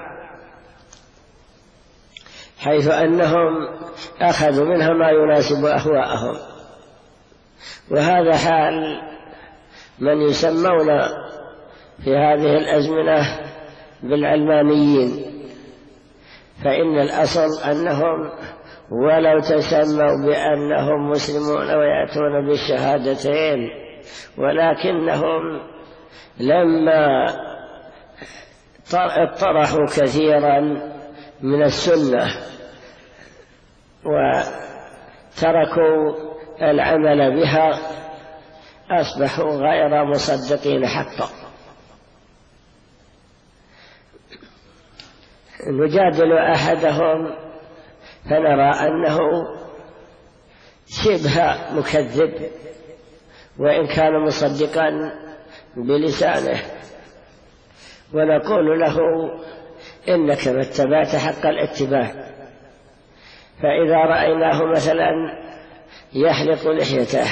حيث أنهم أخذوا منها ما يناسب أهواءهم. وهذا حال من يسمون في هذه الأزمنة بالعلمانيين، فإن الأصل أنهم ولو تسموا بأنهم مسلمون ويأتون بالشهادتين، ولكنهم لما اطرحوا كثيرا من السنة وتركوا العمل بها أصبحوا غير مصدقين حقا. نجادل أحدهم فنرى أنه شبه مكذب وإن كان مصدقا بلسانه، ونقول له: إنك ما اتبعت حق الاتباع. فإذا رأيناه مثلا يحلق لحيته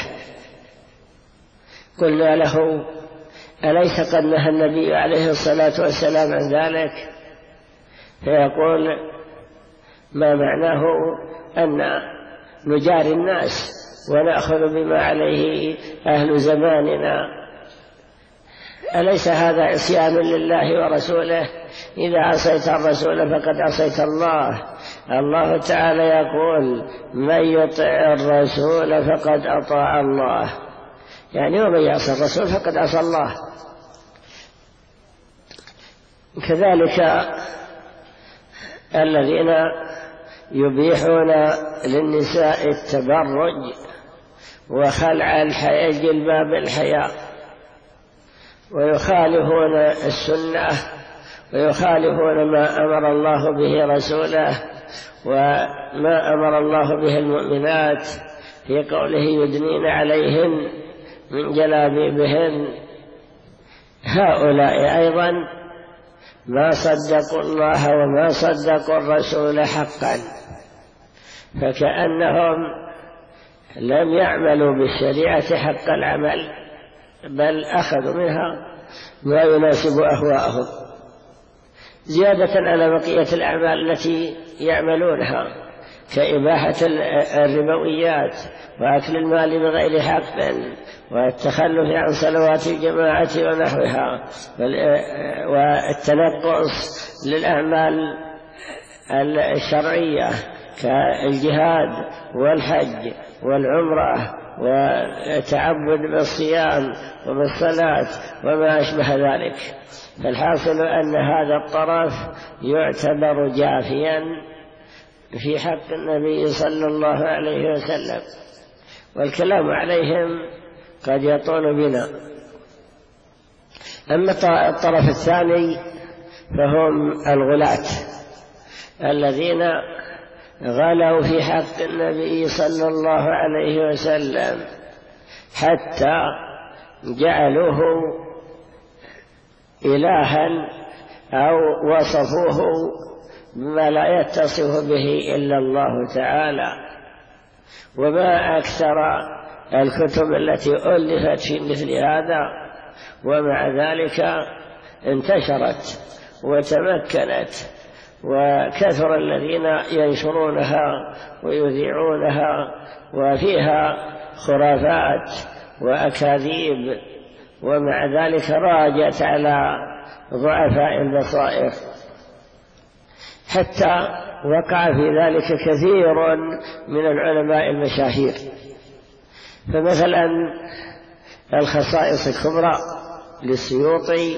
قلنا له: أليس قد نهى النبي عليه الصلاة والسلام عن ذلك؟ فيقول: ما معناه أن نجاري الناس ونأخذ بما عليه أهل زماننا؟ أليس هذا عصيان لله ورسوله؟ إذا عصيت الرسول فقد عصيت الله. الله تعالى يقول: من يطع الرسول فقد أطاع الله، يعني ومن يعصي الرسول فقد عصى الله. كذلك الذين يبيحون للنساء التبرج وخلع جلباب الحياء، ويخالفون السنة ويخالفون ما أمر الله به رسوله وما أمر الله به المؤمنات في قوله: يدنين عليهن من جلابيبهن. هؤلاء أيضا ما صدقوا الله وما صدقوا الرسول حقا، فكأنهم لم يعملوا بالشريعة حق العمل، بل أخذوا منها ما يناسب أهواءهم، زيادة على بقية الأعمال التي يعملونها كإباحة الربويات وأكل المال بغير حق والتخلف عن صلوات الجماعة ونحوها والتنقص للأعمال الشرعية كالجهاد والحج والعمرة والتعبد بالصيام وبالصلاة وما أشبه ذلك. فالحاصل أن هذا الطرف يعتبر جافيا في حق النبي صلى الله عليه وسلم، والكلام عليهم قد يطول بنا. أما الطرف الثاني فهم الغلاة الذين غلوا في حق النبي صلى الله عليه وسلم حتى جعلوه إلها أو وصفوه بما لا يتصف به إلا الله تعالى. وما أكثر الكتب التي ألفت في مثل هذا، ومع ذلك انتشرت وتمكنت وكثر الذين ينشرونها ويذيعونها، وفيها خرافات وأكاذيب، ومع ذلك راجت على ضعفاء البصائر، حتى وقع في ذلك كثير من العلماء المشاهير. فمثلا الخصائص الكبرى للسيوطي،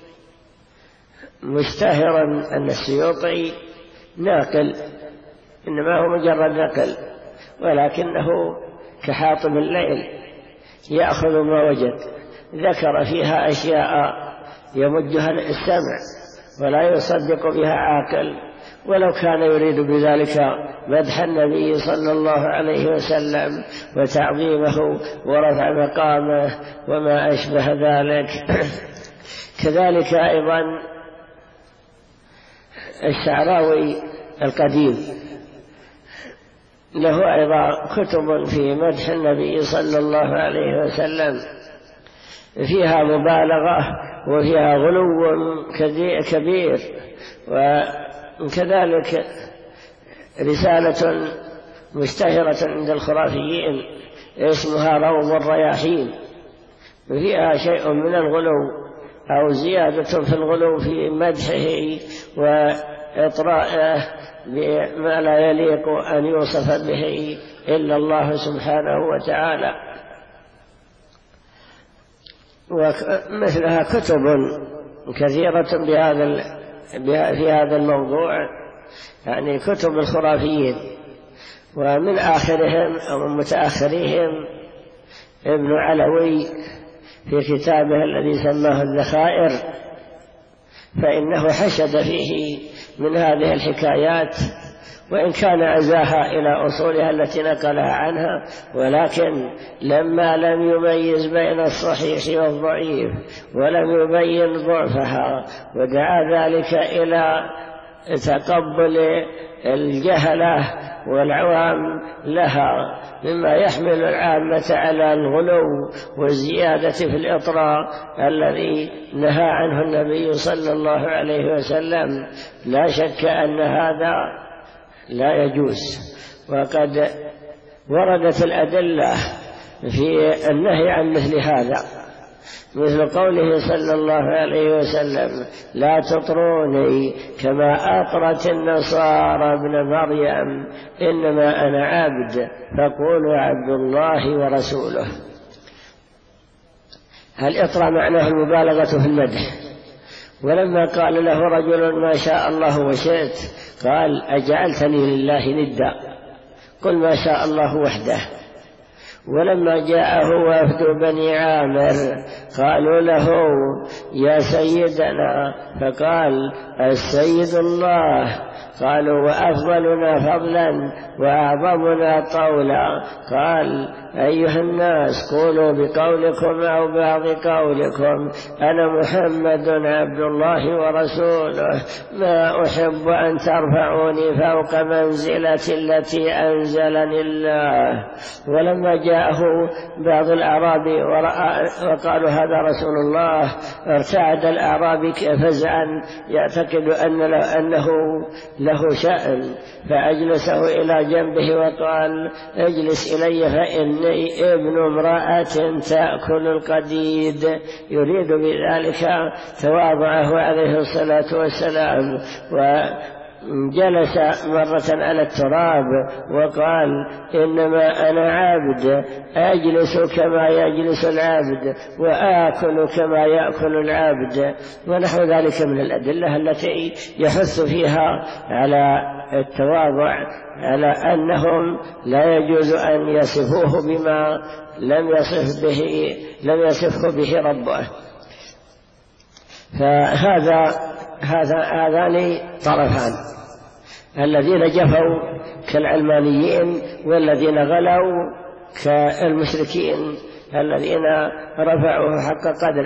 مشتهرا أن السيوطي ناقل، إنما هو مجرد نقل، ولكنه كحاطب الليل يأخذ ما وجد. ذكر فيها أشياء يمجها السمع ولا يصدق بها عاقل، ولو كان يريد بذلك مدح النبي صلى الله عليه وسلم وتعظيمه ورفع مقامه وما أشبه ذلك. كذلك أيضا الشعراوي القديم له أيضا كتب في مدح النبي صلى الله عليه وسلم، فيها مبالغة وفيها غلو كبير. وكذلك رسالة مشتهرة عند الخرافيين اسمها روض الرياحين، فيها شيء من الغلو أو زيادة في الغلو في مدحه وإطراءه بما لا يليق أن يوصف به إلا الله سبحانه وتعالى. ومثلها كتب كثيرة في هذا الموضوع، يعني كتب الخرافيين. ومن آخرهم أو من متأخريهم ابن علوي في كتابه الذي سماه الذخائر، فإنه حشد فيه من هذه الحكايات، وإن كان عزاها إلى أصولها التي نقلها عنها، ولكن لما لم يميز بين الصحيح والضعيف ولم يبين ضعفها، ودعا ذلك إلى تقبل الجهلة والعوام لها مما يحمل العامة على الغلو والزيادة في الإطراء الذي نهى عنه النبي صلى الله عليه وسلم. لا شك أن هذا لا يجوز، وقد وردت الأدلة في النهي عن مثل هذا، مثل قوله صلى الله عليه وسلم: لا تطروني كما أطرت النصارى ابن مريم، إنما أنا عبد فقولوا عبد الله ورسوله. الإطراء معناه المبالغة في المدح. ولما قال له رجل: ما شاء الله وشئت، قال: أجعلتني لله ندا؟ قل ما شاء الله وحده. ولما جاءه وفد بني عامر قالوا له: يا سيدنا، فقال: السيد الله. قالوا: وأفضلنا فضلا وأعظمنا طولا. قال: أيها الناس، قولوا بقولكم أو بعض قولكم أنا محمد عبد الله ورسوله، ما أحب أن ترفعوني فوق منزلة التي أنزلني الله. ولما جاءه بعض الأعراب وقالوا: هذا رسول الله، ارتعد الأعرابي فزعا يعتقد أنه له شأن، فأجلسه إلى جنبه وقال: اجلس إلي فإني ابن امرأة تأكل القديد، يريد بذلك تواضعه عليه الصلاة والسلام. وجلس مرة على التراب وقال: إنما أنا عبد، أجلس كما يجلس العبد وآكل كما يأكل العبد، ونحو ذلك من الأدلة التي يحث فيها على التواضع، على أنهم لا يجوز أن يصفوه بما لم يصفه به ربه. هذان طرفان: الذين جفوا كالعلمانيين، والذين غلوا كالمشركين الذين رفعوا حق قدر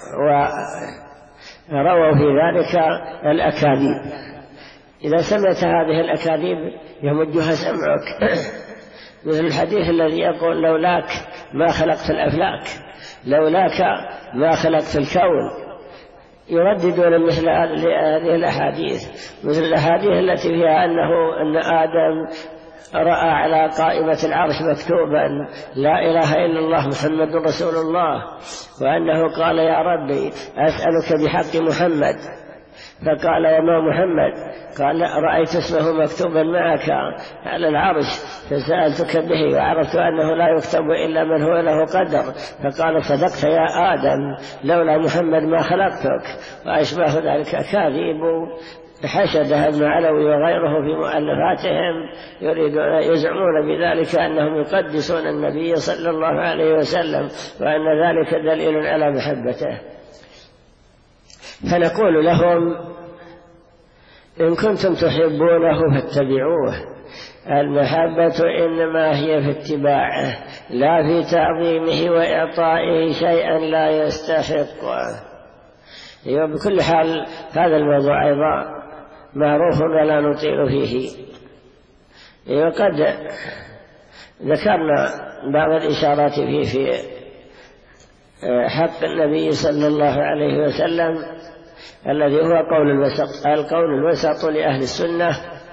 ورووا في ذلك الأكاذيب. إذا سمعت هذه الأكاذيب يمجها سمعك، مثل الحديث الذي يقول: لولاك ما خلقت الأفلاك، لولاك ما خلقت الكون. يرددون مثل هذه الأحاديث، مثل الأحاديث التي فيها أن آدم رأى على قائمة العرش مكتوبا لا إله إلا الله محمد رسول الله، وأنه قال يا ربي أسألك بحق محمد، فقال وما محمد؟ قال رأيت اسمه مكتوبا معك على العرش فسألتك به وعرفت أنه لا يكتب إلا من هو له قدر، فقال صدقت يا آدم لولا محمد ما خلقتك، وأشباه ذلك. كاذب حشده ابن علوي وغيره في مؤلفاتهم يزعمون بذلك أنهم يقدسون النبي صلى الله عليه وسلم، وأن ذلك دليل على محبته. فنقول لهم إن كنتم تحبونه فاتبعوه، المحبة إنما هي في اتباعه لا في تعظيمه وإعطائه شيئا لا يستحقه. بكل حال هذا الموضوع أيضا معروف ولا نطيل فيه، وقد ذكرنا بعض الإشارات فيه في حق النبي صلى الله عليه وسلم الذي هو القول الوسط لأهل السنة،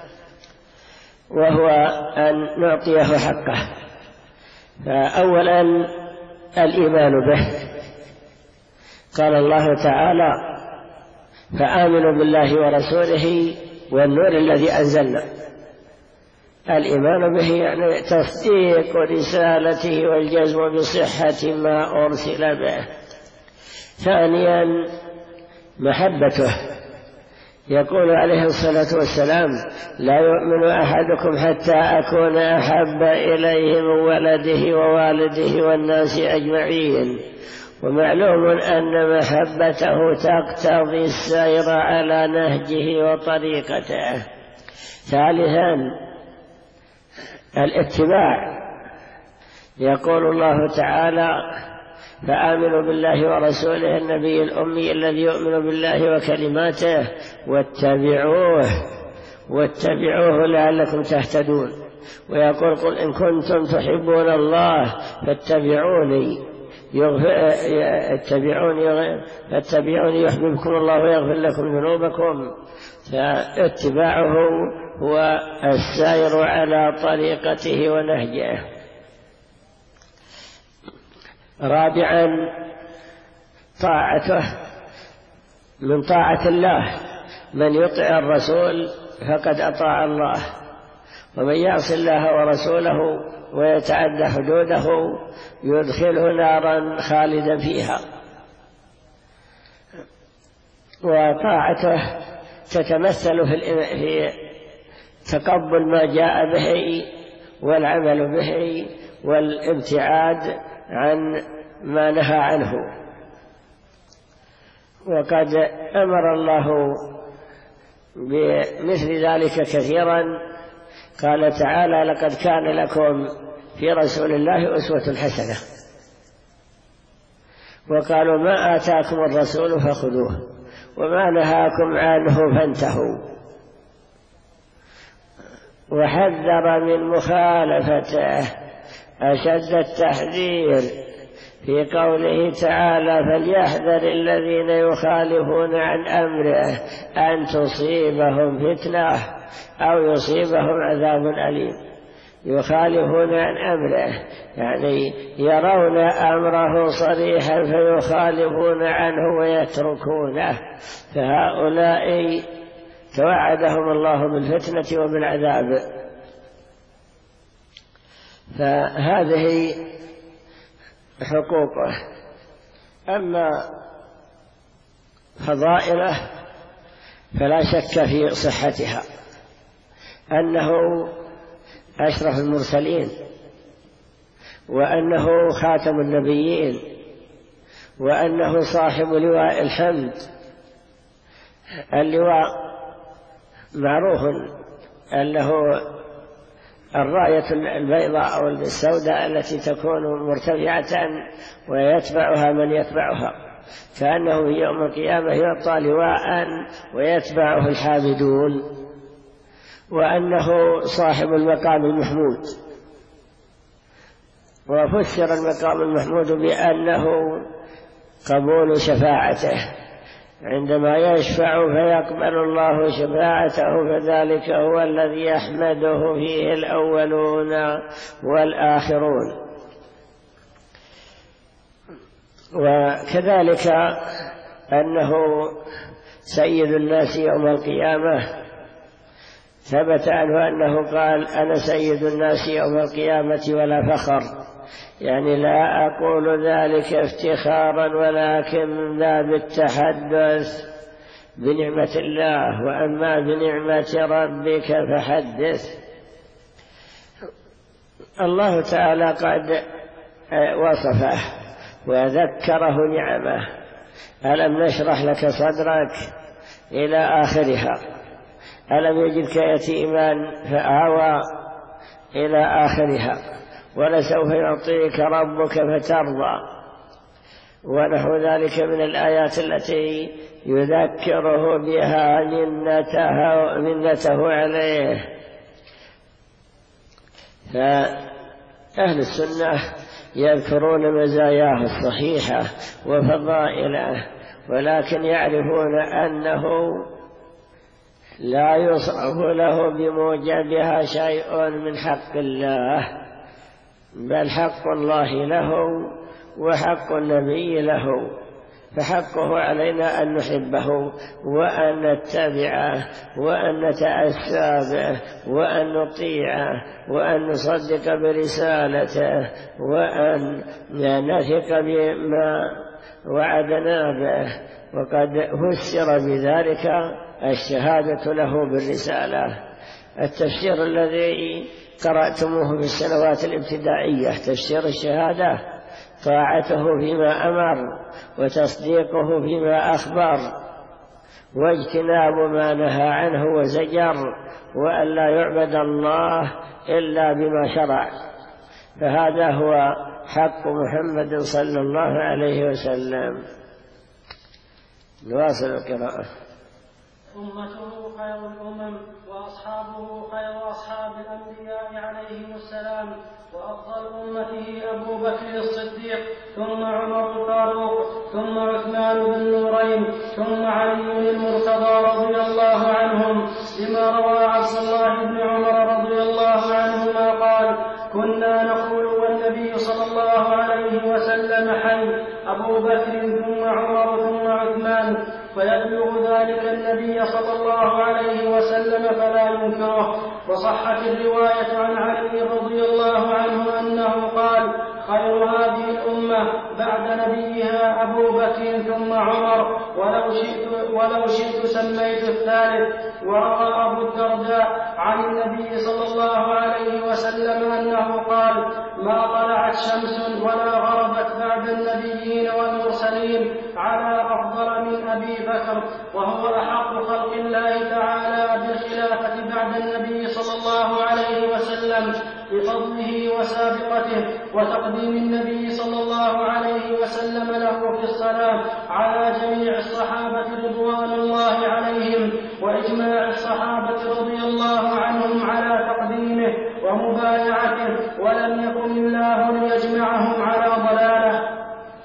وهو أن نعطيه حقه. فأولا الإيمان به، قال الله تعالى فآمنوا بالله ورسوله والنور الذي أنزلنا. الإيمان به يعني تصديق رسالته والجزم بصحة ما أرسل به. ثانيا محبته، يقول عليه الصلاة والسلام لا يؤمن أحدكم حتى أكون أحب إليه من ولده ووالده والناس أجمعين، ومعلوم أن محبته تقتضي السير على نهجه وطريقته. ثالثا الاتباع، يقول الله تعالى فآمنوا بالله ورسوله النبي الأمي الذي يؤمن بالله وكلماته واتبعوه لعلكم تهتدون. ويقول قل إن كنتم تحبون الله فاتبعوني يحببكم الله ويغفر لكم ذنوبكم. فاتباعه هو السير على طريقته ونهجه. رابعا طاعته، من طاعة الله من يطع الرسول فقد أطاع الله، ومن يعص الله ورسوله ويتعدى حدوده يدخله نارا خالدا فيها. وطاعته تتمثل في تقبل ما جاء به والعمل به والابتعاد عن ما نهى عنه. وقد أمر الله بمثل ذلك كثيرا، قال تعالى لقد كان لكم في رسول الله أسوة حسنة، وقالوا ما آتاكم الرسول فخذوه وما نهاكم عنه فانتهوا، وحذر من مخالفته أشد التحذير في قوله تعالى فليحذر الذين يخالفون عن أمره أن تصيبهم فتنة أو يصيبهم عذاب أليم. يخالفون عن أمره يعني يرون أمره صريحا فيخالفون عنه ويتركونه، فهؤلاء توعدهم الله بالفتنة وبالعذاب. فهذه حقوقه. أما فضائله فلا شك في صحتها، أنه أشرف المرسلين، وأنه خاتم النبيين، وأنه صاحب لواء الحمد. اللواء معروف أنه الراية البيضاء أو السوداء التي تكون مرتفعة ويتبعها من يتبعها، كأنه في يوم القيامة يعطى لواء ويتبعه الحامدون. وأنه صاحب المقام المحمود، وفسر المقام المحمود بأنه قبول شفاعته، عندما يشفع فيقبل الله شفاعته، فذلك هو الذي يحمده فيه الأولون والآخرون. وكذلك أنه سيد الناس يوم القيامة، ثبت عنه أنه قال: أنا سيد الناس يوم القيامة ولا فخر، يعني لا أقول ذلك افتخارا ولكن من باب التحدث بنعمة الله، وأما بنعمة ربك فحدث. الله تعالى قد وصفه وذكره نعمه: ألم نشرح لك صدرك إلى آخرها، ألم يجدك يتيما فآوى إلى آخرها، ولسوف يعطيك ربك فترضى، ونحو ذلك من الآيات التي يذكره بها منته عليه. فأهل السنة يذكرون مزاياه الصحيحة وفضائله، ولكن يعرفون أنه لا يصرف له بموجبها شيء من حق الله، بل حق الله له وحق النبي له، فحقه علينا أن نحبه وأن نتبعه وأن نتأسى به وأن نطيعه وأن نصدق برسالته وأن نثق بما وعدنا به. وقد فسر بذلك الشهادة له بالرسالة. التفسير الذي قرأتموه في السنوات الابتدائية، تفسير الشهادة طاعته فيما أمر وتصديقه فيما أخبر واجتناب ما نهى عنه وزجر، وأن لا يعبد الله إلا بما شرع. فهذا هو حق محمد صلى الله عليه وسلم. نواصل القراءة. أمته خير الأمم وأصحابه خير أصحاب الأنبياء عليهم السلام، وأفضل أمته أبو بكر الصديق، ثم عمر الفاروق، ثم عثمان ذو النورين، ثم علي المرتضى رضي الله عنهم، لما روى عبد الله بن عمر رضي الله عنهما قال: كنا نقول والنبي صلى الله عليه وسلم حي، أبو بكر ثم عمر ثم عثمان، فيبلغ ذلك النبي صلى الله عليه وسلم فلا ينكره. وصحت الرواية عن علي رضي الله عنه أنه قال: خير هذه الأمة بعد نبيها أبو بكر ثم عمر، ولو شئت سميت الثالث. وروى أبو الدرداء عن النبي صلى الله عليه وسلم أنه قال: ما طلعت شمس ولا غربت بعد النبيين والمرسلين على أفضل من أبي بكر، وهو أحق خلق الله تعالى بالخلافة بعد النبي صلى الله عليه وسلم بفضله وسابقته وتقديم النبي صلى الله عليه وسلم له في الصلاة على جميع الصحابة رضوان الله عليهم، وإجماع الصحابة رضي الله عنهم على تقديمه ومبايعته، ولم يكن الله ليجمعهم على ضلاله.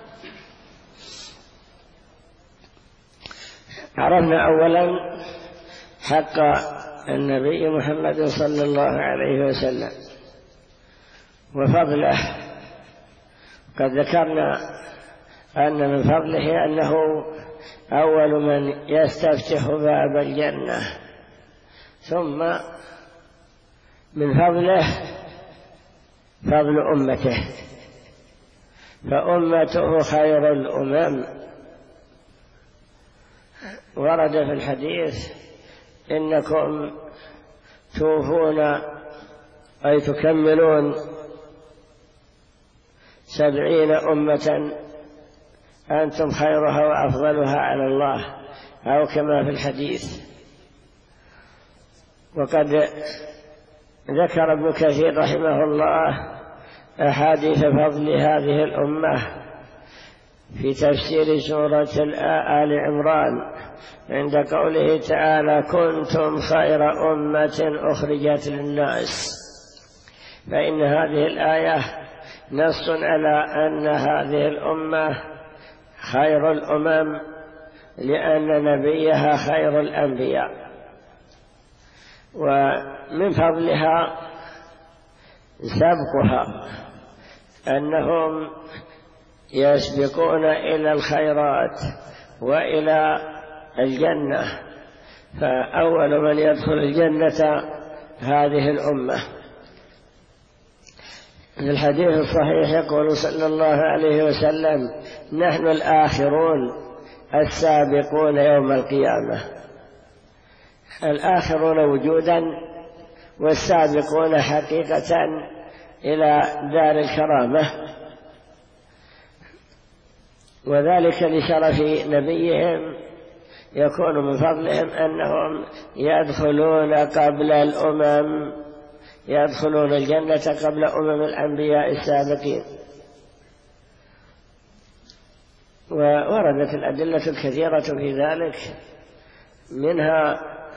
عرفنا أولا حق النبي محمد صلى الله عليه وسلم وفضله. قد ذكرنا أن من فضله أنه أول من يستفتح باب الجنة، ثم من فضله فضل أمته، فأمته خير الأمم. ورد في الحديث: إنكم توفون أي تكملون 70 أمة أنتم خيرها وأفضلها على الله، أو كما في الحديث. وقد ذكر ابن كثير رحمه الله أحاديث فضل هذه الأمة في تفسير سورة آل عمران عند قوله تعالى: كنتم خير أمة أخرجت للناس. فإن هذه الآية نص على أن هذه الأمة خير الأمم لأن نبيها خير الأنبياء. ومن فضلها سبقها، أنهم يسبقون إلى الخيرات وإلى الجنة، فأول من يدخل الجنة هذه الأمة. في الحديث الصحيح يقول صلى الله عليه وسلم: نحن الآخرون السابقون يوم القيامة. الآخرون وجودا والسابقون حقيقة إلى دار الكرامة، وذلك لشرف نبيهم. يكون من فضلهم أنهم يدخلون قبل الأمم، يدخلون الجنة قبل أمم الأنبياء السابقين. ووردت الأدلة الكثيرة في ذلك، منها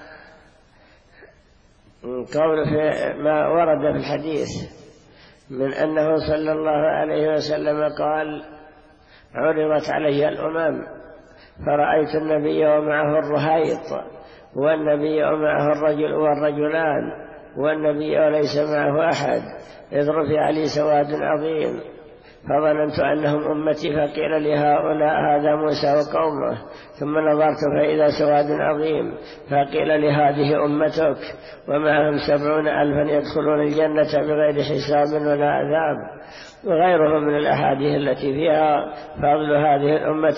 قول في ما ورد في الحديث من أنه صلى الله عليه وسلم قال: عرضت علي الأمم فرأيت النبي ومعه الرهيط، والنبي ومعه الرجل والرجلان، والنبي وليس معه أحد، إذ رفع لي سواد عظيم، فظننت أنهم أمتي، فقيل لهؤلاء: هذا موسى وقومه. ثم نظرت فإذا سواد عظيم، فقيل لهذه أمتك، ومعهم 70,000 يدخلون الجنة بغير حساب ولا عذاب. وغيرهم من الأحاديث التي فيها فضل هذه الأمة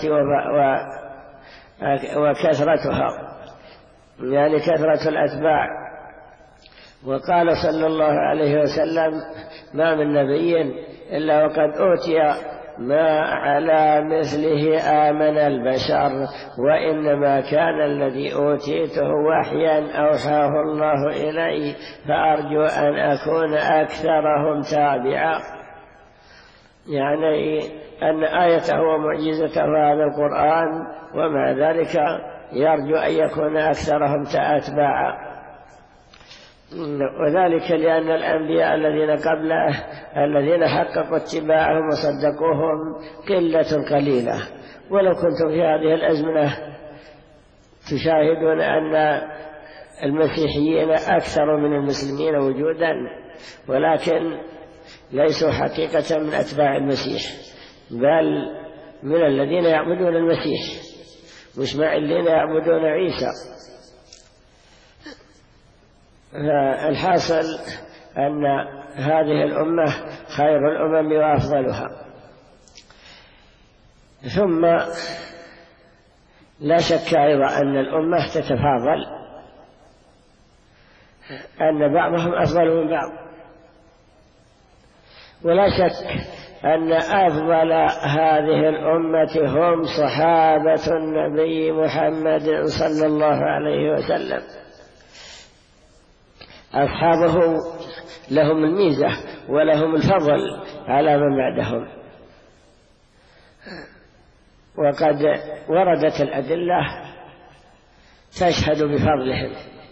وكثرتها، يعني كثرة الأتباع. وقال صلى الله عليه وسلم: ما من نبي إلا وقد أوتي ما على مثله آمن البشر، وإنما كان الذي أوتيته وحيا أوحاه الله إلي، فأرجو أن أكون أكثرهم تابعا. يعني أن آيته ومعجزته هذا القرآن، ومع ذلك يرجو أن يكون أكثرهم أتباعا. وذلك لأن الأنبياء الذين قبله الذين حققوا اتباعهم وصدقوهم قلة قليلة. ولو كنتم في هذه الأزمنة تشاهدون أن المسيحيين أكثر من المسلمين وجودا، ولكن ليسوا حقيقة من أتباع المسيح، بل من الذين يعبدون المسيح، مش مع الذين يعبدون عيسى. فالحاصل أن هذه الأمة خير الأمم وأفضلها. ثم لا شك أيضا أن الأمة تتفاضل، أن بعضهم أفضل من بعض، ولا شك أن أفضل هذه الأمة هم صحابة النبي محمد صلى الله عليه وسلم. أصحابه لهم الميزة ولهم الفضل على من بعدهم. وقد وردت الأدلة تشهد بفضلهم،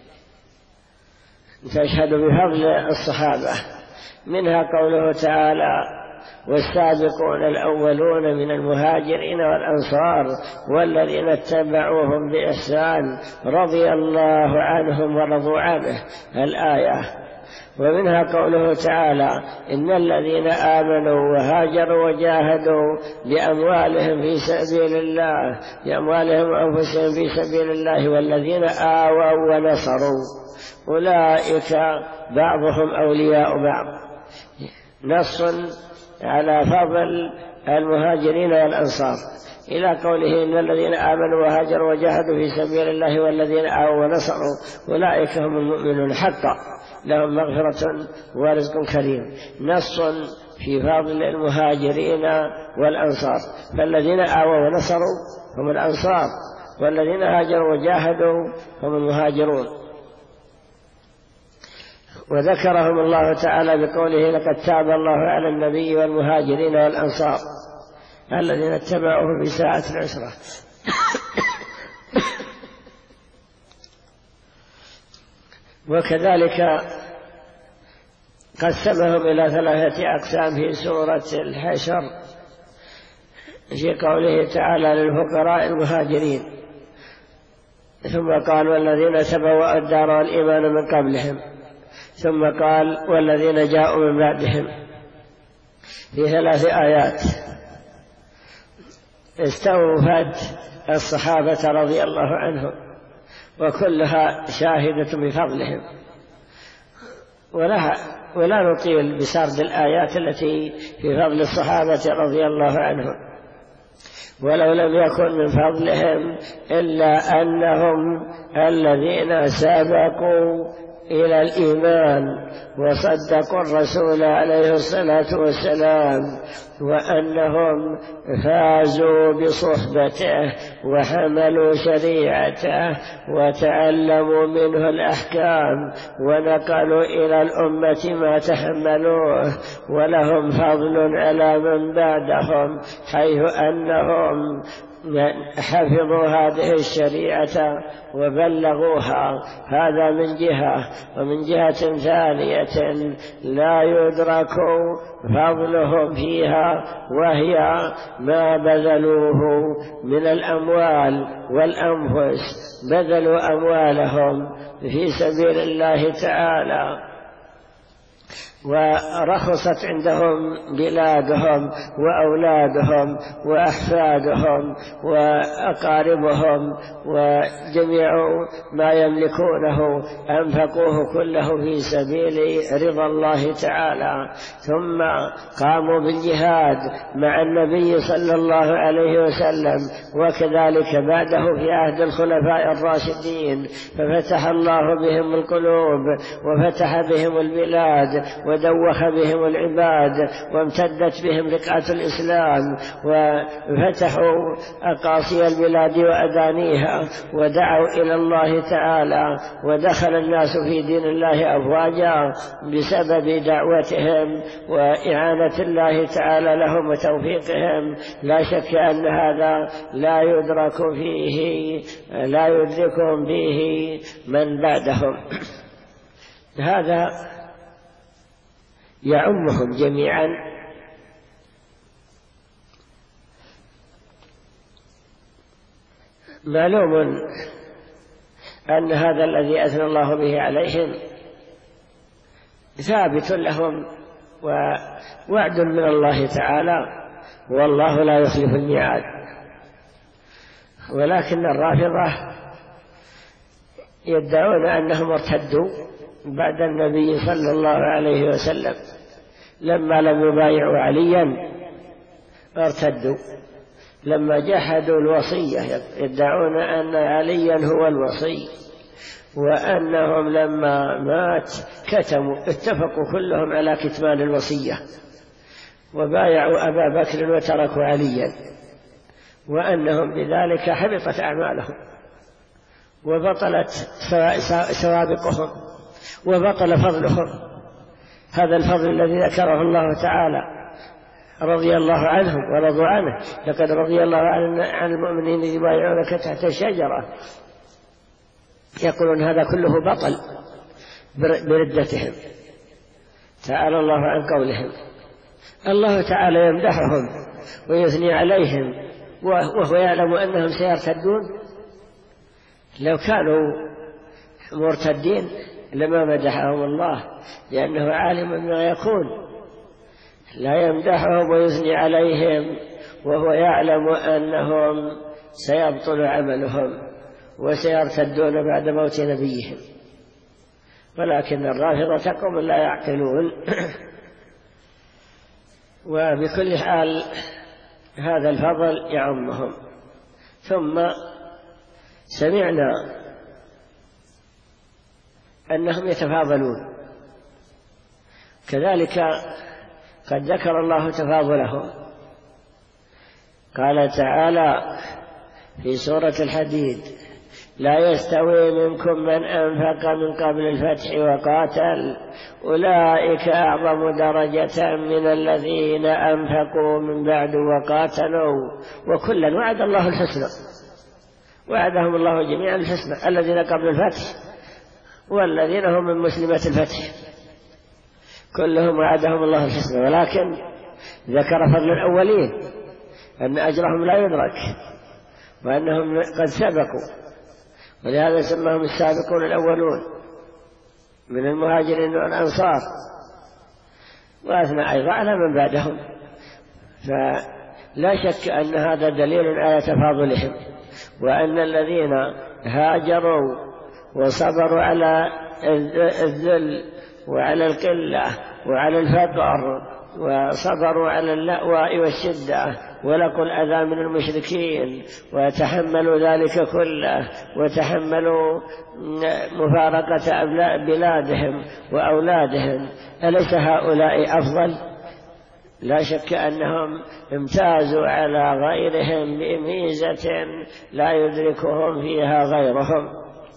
تشهد بفضل الصحابة، منها قوله تعالى: والسابقون الأولون من المهاجرين والأنصار والذين اتبعوهم بإحسان رضي الله عنهم ورضوا عنه، الآية. ومنها قوله تعالى: إن الذين آمنوا وهاجروا وجاهدوا بأموالهم في سبيل الله، بأموالهم وأنفسهم في سبيل الله، والذين آووا ونصروا أولئك بعضهم أولياء بعض. نص على فضل المهاجرين والأنصار، إلى قوله: إن الذين آمنوا وهاجروا وجاهدوا في سبيل الله والذين آووا ونصروا أولئك هم المؤمنون حقا لهم مغفرة ورزق كريم. نص في فضل المهاجرين والأنصار، فالذين آووا ونصروا هم الأنصار، والذين هاجروا وجاهدوا هم المهاجرون. وذكرهم الله تعالى بقوله: لقد تاب الله على النبي والمهاجرين والأنصار الذين اتبعوه في ساعة العسرة. وكذلك قسمهم إلى 3 أقسام في سورة الحشر في قوله تعالى: للفقراء المهاجرين ثم قال والذين تبوأوا الدار والإيمان من قبلهم، ثم قال والذين جاءوا من بعدهم، في 3 آيات استوفت الصحابة رضي الله عنهم، وكلها شاهدة بفضلهم، ولا نطيل بسرد الآيات التي في فضل الصحابة رضي الله عنهم، ولو لم يكن من فضلهم إلا أنهم الذين سبقوا إلى الإيمان وصدقوا الرسول عليه الصلاة والسلام، وأنهم فازوا بصحبته وحملوا شريعته وتعلموا منه الأحكام ونقلوا إلى الأمة ما تحملوه، ولهم فضل على من بعدهم حيث أنهم حفظوا هذه الشريعة وبلغوها. هذا من جهة، ومن جهة ثانية لا يدرك فضلهم فيها، وهي ما بذلوه من الأموال والأنفس، بذلوا أموالهم في سبيل الله تعالى، ورخصت عندهم بلادهم وأولادهم وأحفادهم وأقاربهم، وجميع ما يملكونه أنفقوه كله في سبيل رضا الله تعالى. ثم قاموا بالجهاد مع النبي صلى الله عليه وسلم، وكذلك بعده في عهد الخلفاء الراشدين، ففتح الله بهم القلوب وفتح بهم البلاد ودوخ بهم العباد، وامتدت بهم رقعة الإسلام، وفتحوا أقاصي البلاد وأدانيها، ودعوا إلى الله تعالى، ودخل الناس في دين الله أفواجا بسبب دعوتهم وإعانة الله تعالى لهم وتوفيقهم. لا شك أن هذا لا يدركهم فيه من بعدهم. هذا يعمهم جميعا، معلوم أن هذا الذي أثنى الله به عليهم ثابت لهم ووعد من الله تعالى، والله لا يخلف الميعاد. ولكن الرافضة يدعون أنهم ارتدوا بعد النبي صلى الله عليه وسلم، لما لم يبايعوا عليا ارتدوا، لما جحدوا الوصية يدعون أن عليا هو الوصي، وأنهم لما مات كتموا، اتفقوا كلهم على كتمان الوصية، وبايعوا أبا بكر وتركوا عليا، وأنهم بذلك حبطت أعمالهم وبطلت سوابقهم وبطل فضلهم. هذا الفضل الذي ذكره الله تعالى رضي الله عنهم ورضوا عنه، لقد رضي الله عن المؤمنين إذ يبايعونك تحت الشجرة، يقولون هذا كله بطل بردتهم. تعالى الله عن قولهم. الله تعالى يمدحهم ويثني عليهم وهو يعلم أنهم سيرتدون. لو كانوا مرتدين لما مدحهم الله، لأنه عالم بما يكون. لا يمدحهم ويثني عليهم وهو يعلم أنهم سيبطل عملهم وسيرتدون بعد موت نبيهم. ولكن الرافضة قوم لا يعقلون. وبكل حال هذا الفضل يعمهم. ثم سمعنا أنهم يتفاضلون، كذلك قد ذكر الله تفاضلهم. قال تعالى في سورة الحديد: لا يستوي منكم من أنفق من قبل الفتح وقاتل أولئك أعظم درجة من الذين أنفقوا من بعد وقاتلوا وكلا وعد الله الحسنى. وعدهم الله جميعا الحسنى، الذين قبل الفتح والذين هم من مسلمات الفتح كلهم وعدهم الله الحسنى. ولكن ذكر فضل الأولين أن أجرهم لا يدرك، وأنهم قد سبقوا، ولهذا سماهم السابقون الأولون من المهاجرين والأنصار، وأثنى أيضا على من بعدهم. فلا شك أن هذا دليل على تفاضلهم، وأن الذين هاجروا وصبروا على الذل وعلى القلة وعلى الفقر وصبروا على اللأواء والشدة ولقوا الأذى من المشركين وتحملوا ذلك كله وتحملوا مفارقة بلادهم وأولادهم، أليس هؤلاء أفضل؟ لا شك أنهم امتازوا على غيرهم بميزة لا يدركهم فيها غيرهم.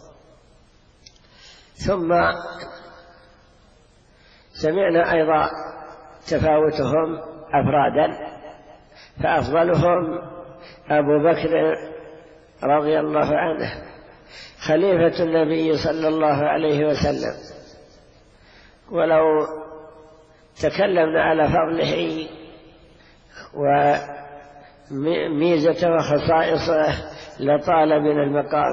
ثم سمعنا أيضا تفاوتهم أفرادا، فأفضلهم أبو بكر رضي الله عنه خليفة النبي صلى الله عليه وسلم. ولو تكلمنا على فضله وميزته وخصائصه لطال من المقام.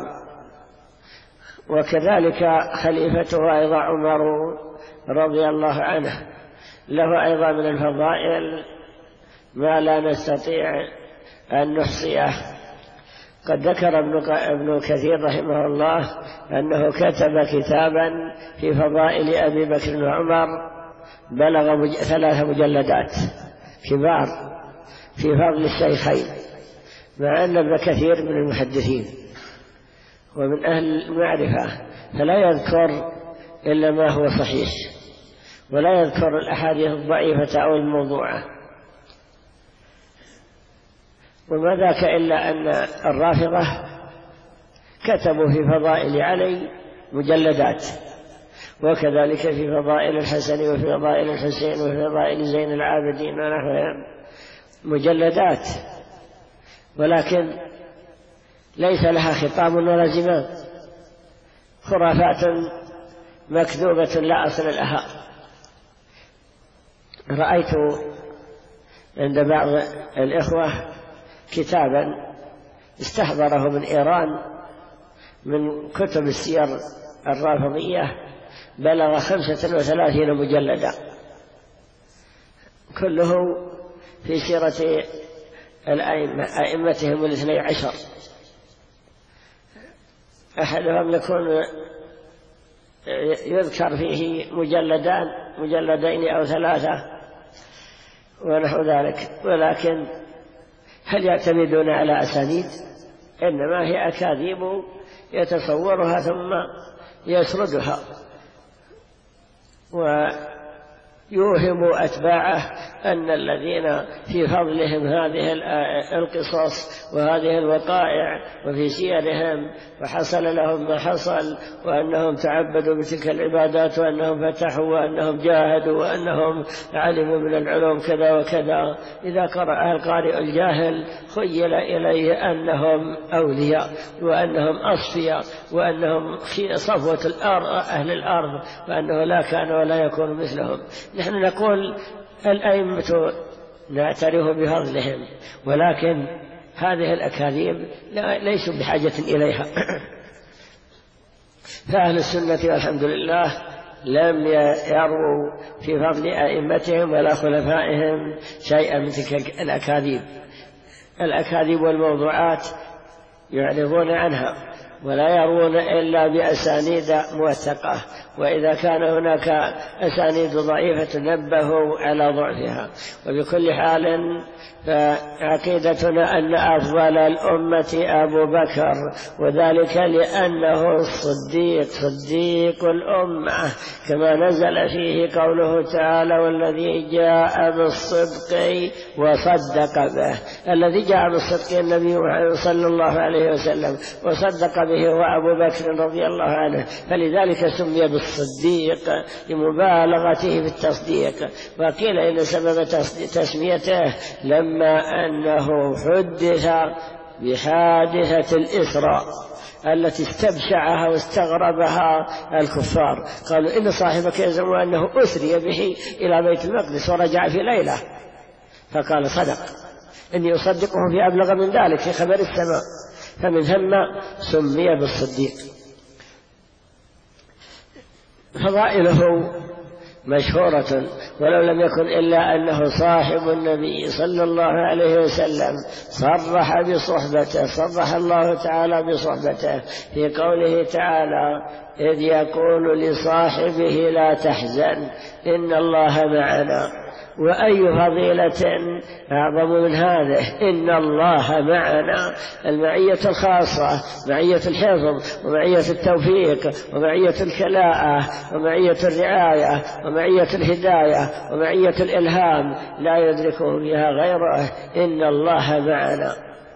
وكذلك خليفته أيضا عمر رضي الله عنه، له أيضا من الفضائل ما لا نستطيع أن نحصيه. قد ذكر ابن كثير رحمه الله أنه كتب كتابا في فضائل أبي بكر وعمر بلغ 3 مجلدات كبار في فضل الشيخين، مع أن ابن كثير من المحدثين ومن أهل المعرفة، فلا يذكر إلا ما هو صحيح ولا يذكر الأحاديث الضعيفة أو الموضوعة. وما ذاك إلا أن الرافضة كتبوا في فضائل علي مجلدات، وكذلك في فضائل الحسن وفي فضائل الحسين وفي فضائل زين العابدين ونحوهم مجلدات، ولكن ليس لها خطاب ولا زمام، خرافات مكذوبة لا أصل لها. رأيت عند بعض الإخوة كتابا استحضره من إيران من كتب السير الرافضية بلغ 35 مجلدا، كله في سيرة أئمتهم 12. أحدهم يكون يذكر فيه مجلدين أو 3 ونحو ذلك، ولكن هل يعتمدون على أسانيد؟ إنما هي أكاذيب يتصورها ثم يسردها ويوهم أتباعه أن الذين في فضلهم هذه القصص وهذه الوقائع وفي سيرهم وحصل لهم ما حصل، وأنهم تعبدوا بتلك العبادات وأنهم فتحوا وأنهم جاهدوا وأنهم علموا من العلوم كذا وكذا، إذا قرأ القارئ الجاهل خيل إليه أنهم أولياء وأنهم أصفياء وأنهم صفوة أهل الأرض، وأنه لا كان ولا يكون مثلهم. نحن نقول الأئمة نعترف بفضلهم، ولكن هذه الأكاذيب ليسوا بحاجة إليها. فأهل السنة والحمد لله لم يروا في فضل أئمتهم ولا خلفائهم شيئا من تلك الأكاذيب والموضوعات يعرضون عنها ولا يرون إلا بأسانيد موثقة، وإذا كان هناك أسانيد ضعيفة نبهوا على ضعفها. وبكل حال فعقيدتنا أن أفضل الأمة أبو بكر، وذلك لأنه صديق الأمة، كما نزل فيه قوله تعالى: والذي جاء بالصدق وصدق به. الذي جاء بالصدق النبي صلى الله عليه وسلم وصدق به هو أبو بكر رضي الله عنه، فلذلك سمي بالصديق لمبالغته في التصديق. وقيل إن سبب تسميته لما أنه حدث بحادثة الإسراء التي استبشعها واستغربها الكفار، قالوا إن صاحبك يزعم أنه أسري به إلى بيت المقدس ورجع في ليلة، فقال: صدق، إني أصدقه في أبلغ من ذلك في خبر السماء. فمن ثم سمي بالصديق. فضائله مشهورة، ولو لم يكن إلا أنه صاحب النبي صلى الله عليه وسلم صرح بصحبته، صرح الله تعالى بصحبته في قوله تعالى: إذ يقول لصاحبه لا تحزن إن الله معنا. وأي فضيلة أعظم من هذه؟ إن الله معنا، المعية الخاصة، معية الحفظ ومعية التوفيق ومعية الكلاءة ومعية الرعاية ومعية الهداية ومعية الإلهام لا يدرك بها غيره. إن الله معنا.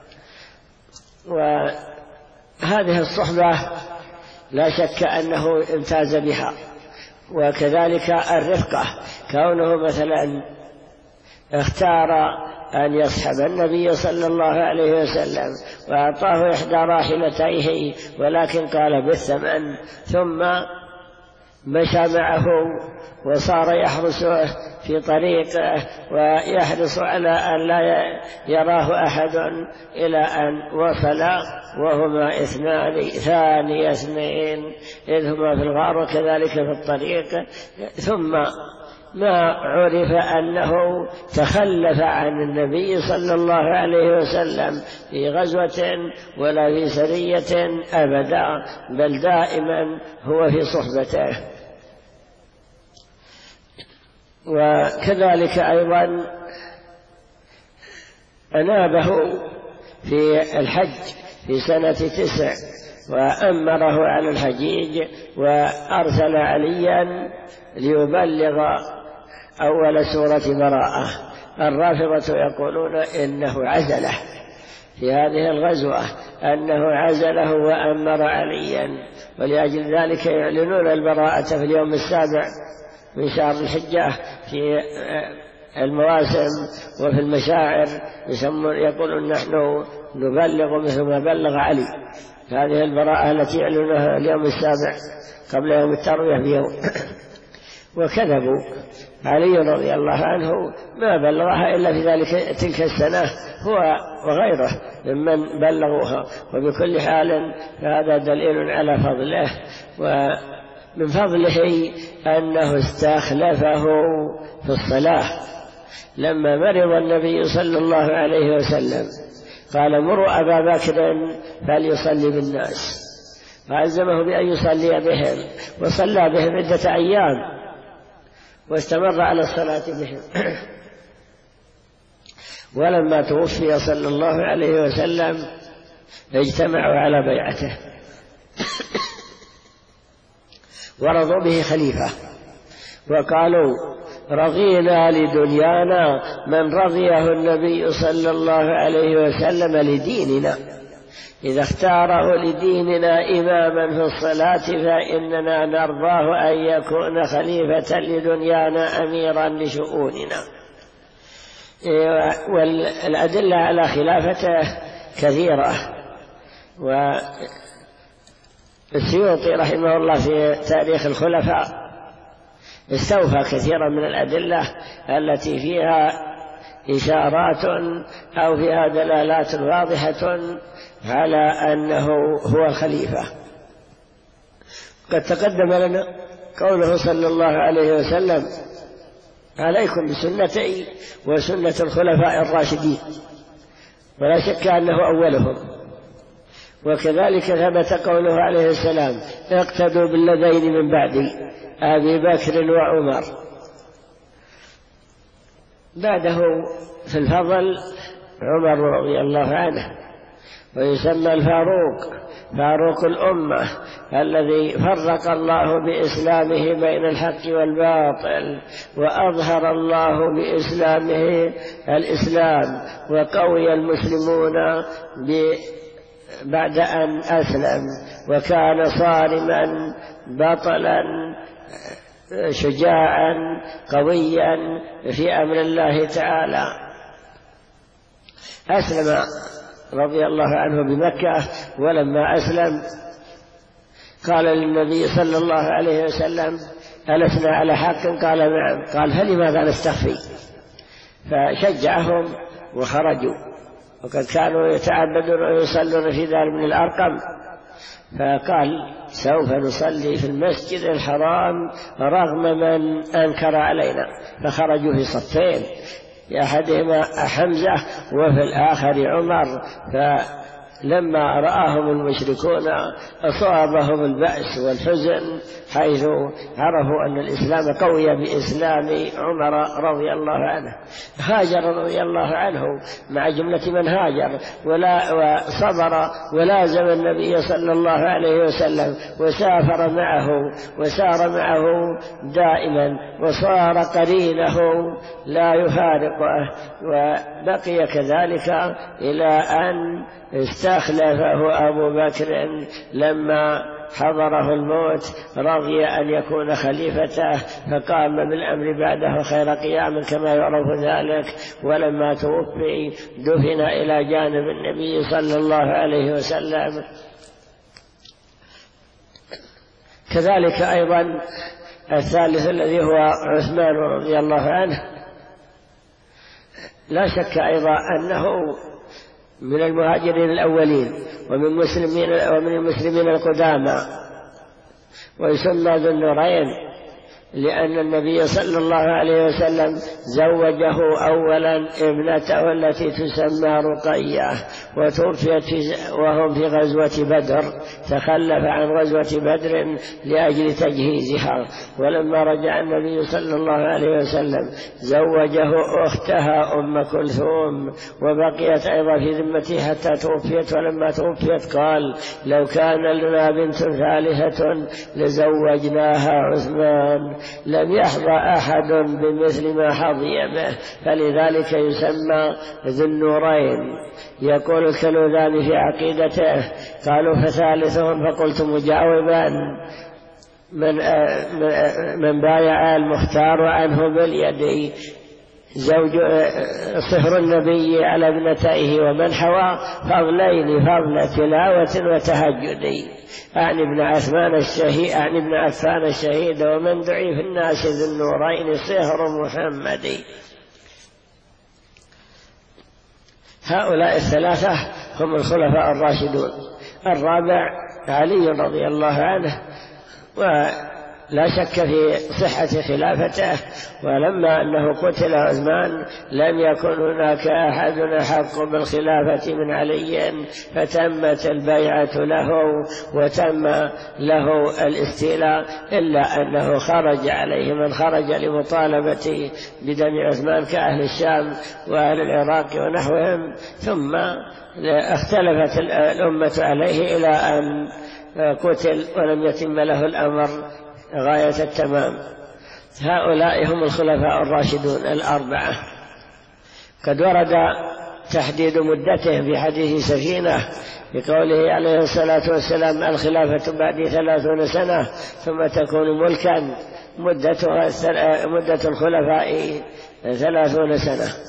وهذه الصحبة لا شك أنه امتاز بها. وكذلك الرفقة، كونه مثلا اختار أن يصحب النبي صلى الله عليه وسلم وأعطاه إحدى راحلتيه ولكن قال بالثمن، ثم مشى معه وصار يحرسه في طريقه ويحرص على أن لا يراه أحد إلى أن وصل وهما اثنان ثاني اثنين إذ هما في الغار وكذلك في الطريق. ثم ما عرف أنه تخلف عن النبي صلى الله عليه وسلم في غزوة ولا في سرية أبدا، بل دائما هو في صحبته. وكذلك أيضا أنابه في الحج في سنة 9 وأمره على الحجيج، وأرسل عليا ليبلغ أول سورة براءة. الرافضة يقولون إنه عزله في هذه الغزوة، أنه عزله وأمر عليا، ولأجل ذلك يعلنون البراءة في اليوم 7 من شهر الحجة في المواسم وفي المشاعر، يقولون نحن نبلغ مثل ما بلغ علي. هذه البراءة التي يعلنها اليوم 7 قبل يوم التروية بيوم. وكذبوا، علي رضي الله عنه ما بلغها إلا في تلك السنة هو وغيره ممن بلغوها. وبكل حال هذا دليل على فضله. ومن فضله أنه استخلفه في الصلاة لما مرض النبي صلى الله عليه وسلم، قال: مروا أبا بكر فليصلي بالناس، فألزمه بأن يصلي بهم، وصلى بهم عدة أيام واستمر على الصلاة بهم. ولما توفي صلى الله عليه وسلم اجتمعوا على بيعته ورضوا به خليفة، وقالوا: رضينا لدنيانا من رضيه النبي صلى الله عليه وسلم لديننا، إذا اختاره لديننا إماما في الصلاة فإننا نرضاه أن يكون خليفة لدنيانا أميرا لشؤوننا. والأدلة على خلافته كثيرة. والسيوطي رحمه الله في تاريخ الخلفاء استوفى كثيرا من الأدلة التي فيها إشارات أو فيها دلالات واضحة على أنه هو الخليفة. قد تقدم لنا قوله صلى الله عليه وسلم: عليكم بسنتي وسنة الخلفاء الراشدين، ولا شك أنه أولهم. وكذلك ثبت قوله عليه السلام: اقتدوا بالذين من بعدي أبي بكر وعمر. بعده في الفضل عمر رضي الله عنه، ويسمى الفاروق، فاروق الأمة، الذي فرق الله بإسلامه بين الحق والباطل، وأظهر الله بإسلامه الإسلام، وقوي المسلمون بعد أن أسلم، وكان صارما بطلا شجاعا قويا في أمر الله تعالى. أسلم رضي الله عنه بمكة، ولما أسلم قال للنبي صلى الله عليه وسلم: ألسنا على حق؟ قال: نعم. قال: فلماذا نستخفي؟ فشجعهم وخرجوا. وقد كانوا يتعبدون ويصلون في دار من الأرقم، فقال سوف نصلي في المسجد الحرام رغم من أنكر علينا، فخرجوا في صفين، في أحدهما حمزة وفي الآخر عمر، فلما رآهم المشركون أصابهم البأس والحزن حيث عرفوا أن الإسلام قوي بإسلام عمر رضي الله عنه. هاجر رضي الله عنه مع جملة من هاجر وصبر ولازم النبي صلى الله عليه وسلم وسافر معه وسار معه دائما وصار قرينه لا يفارقه، وبقي كذلك إلى أن استخلفه أبو بكر لما حضره الموت، رضي أن يكون خليفته فقام بالأمر بعده خير قيام كما يعرف ذلك. ولما توفي دفن إلى جانب النبي صلى الله عليه وسلم. كذلك أيضا الثالث الذي هو عثمان رضي الله عنه، لا شك أيضا أنه من المهاجرين الأولين ومن المسلمين القدامى، ويسمى ذو النورين لأن النبي صلى الله عليه وسلم زوجه أولا ابنته التي تسمى رقية، وتوفيت وهم في غزوة بدر، تخلف عن غزوة بدر لأجل تجهيزها، ولما رجع النبي صلى الله عليه وسلم زوجه أختها أم كلثوم، وبقيت أيضا في ذمته حتى توفيت. ولما توفيت قال لو كان لنا بنت ثالثة لزوجناها عثمان، لم يحظى أحد بمثل ما حظي به، فلذلك يسمى ذو النورين. يقول الكلوذاني في عقيدته قالوا فثالثهم، فقلت مجاوبا من بايع المختار عنه باليد زوج صهر النبي على ابنتيه، ومن حوى فضلين فضل تلاوة وتهجد، أعني ابن عفان الشهيد، ومن دعي في الناس ذو النورين صهر محمد. هؤلاء الثلاثة هم الخلفاء الراشدون. الرابع علي رضي الله عنه، ولا شك في صحة خلافته، ولما أنه قتل عثمان لم يكن هناك أحد أحق بالخلافة من علي، فتمت البيعة له وتم له الاستيلاء، إلا أنه خرج عليه من خرج لمطالبة بدم عثمان كأهل الشام وأهل العراق ونحوهم، ثم اختلفت الأمة عليه إلى أن قتل ولم يتم له الأمر غاية التمام. هؤلاء هم الخلفاء الراشدون الأربعة. قد ورد تحديد مدته في حديث سفينة بقوله عليه الصلاة والسلام الخلافة بعد 30 سنة ثم تكون ملكا، مدة الخلفاء 30 سنة.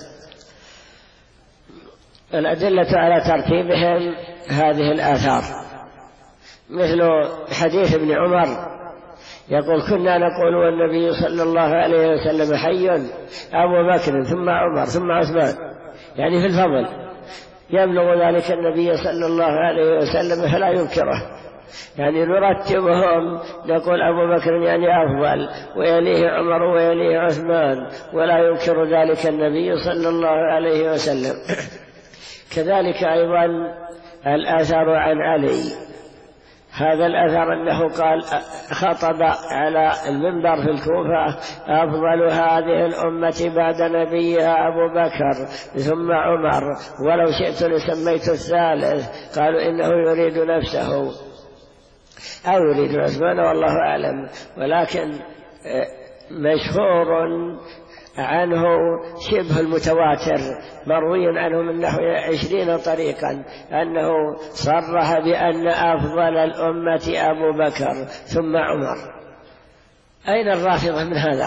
الأدلة على ترتيبهم هذه الآثار، مثل حديث ابن عمر يقول كنا نقول والنبي صلى الله عليه وسلم حي أبو بكر ثم عمر ثم عثمان، يعني في الفضل يبلغ ذلك النبي صلى الله عليه وسلم فلا ينكره، يعني نرتبهم نقول أبو بكر يعني أفضل، ويليه عمر ويليه عثمان، ولا ينكر ذلك النبي صلى الله عليه وسلم. كذلك أيضا الآثار عن علي، هذا الأثر أنه قال خطب على المنبر في الكوفة أفضل هذه الأمة بعد نبيها أبو بكر ثم عمر، ولو شئت لسميت الثالث. قالوا إنه يريد نفسه أو يريد عثمان والله أعلم، ولكن مشهور عنه شبه المتواتر مروي عنه من نحو 20 طريقا أنه صرح بأن أفضل الأمة أبو بكر ثم عمر. أين الرافضة من هذا؟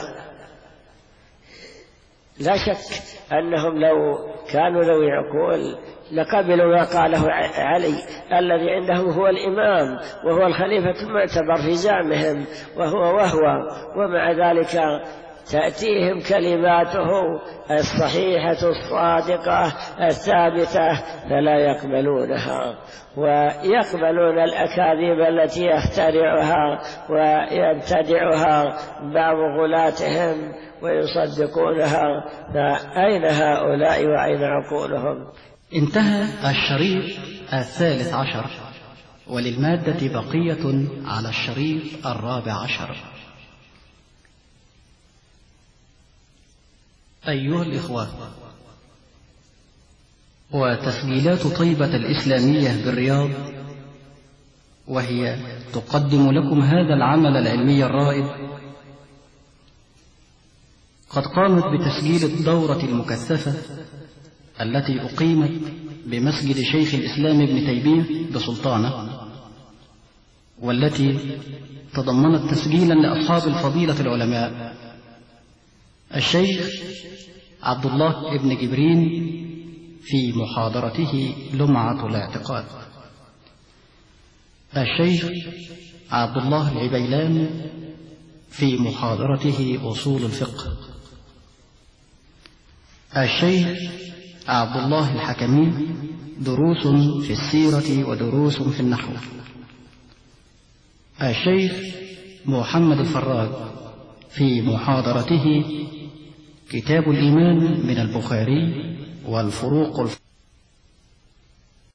لا شك أنهم لو كانوا ذوي عقول لقبلوا ما قاله علي الذي عندهم هو الإمام وهو الخليفة المعتبر في زعمهم وهو، ومع ذلك تأتيهم كلماته الصحيحة الصادقة الثابتة فلا يقبلونها، ويقبلون الأكاذيب التي يخترعها ويبتدعها بعض غلاتهم ويصدقونها. فأين هؤلاء وأين عقولهم؟ انتهى الشريط 13، وللمادة بقية على الشريط 14. أيها الإخوة، وتسجيلات طيبة الإسلامية بالرياض، وهي تقدم لكم هذا العمل العلمي الرائد، قد قامت بتسجيل الدورة المكثفة التي أقيمت بمسجد شيخ الإسلام ابن تيمية بسلطانة، والتي تضمنت تسجيلا لأصحاب الفضيلة العلماء الشيخ عبد الله ابن جبرين في محاضرته لمعة الاعتقاد، الشيخ عبد الله العبيلان في محاضرته أصول الفقه، الشيخ عبد الله الحكمي دروس في السيرة ودروس في النحو، الشيخ محمد الفراج في محاضرته كتاب الإيمان من البخاري والفروق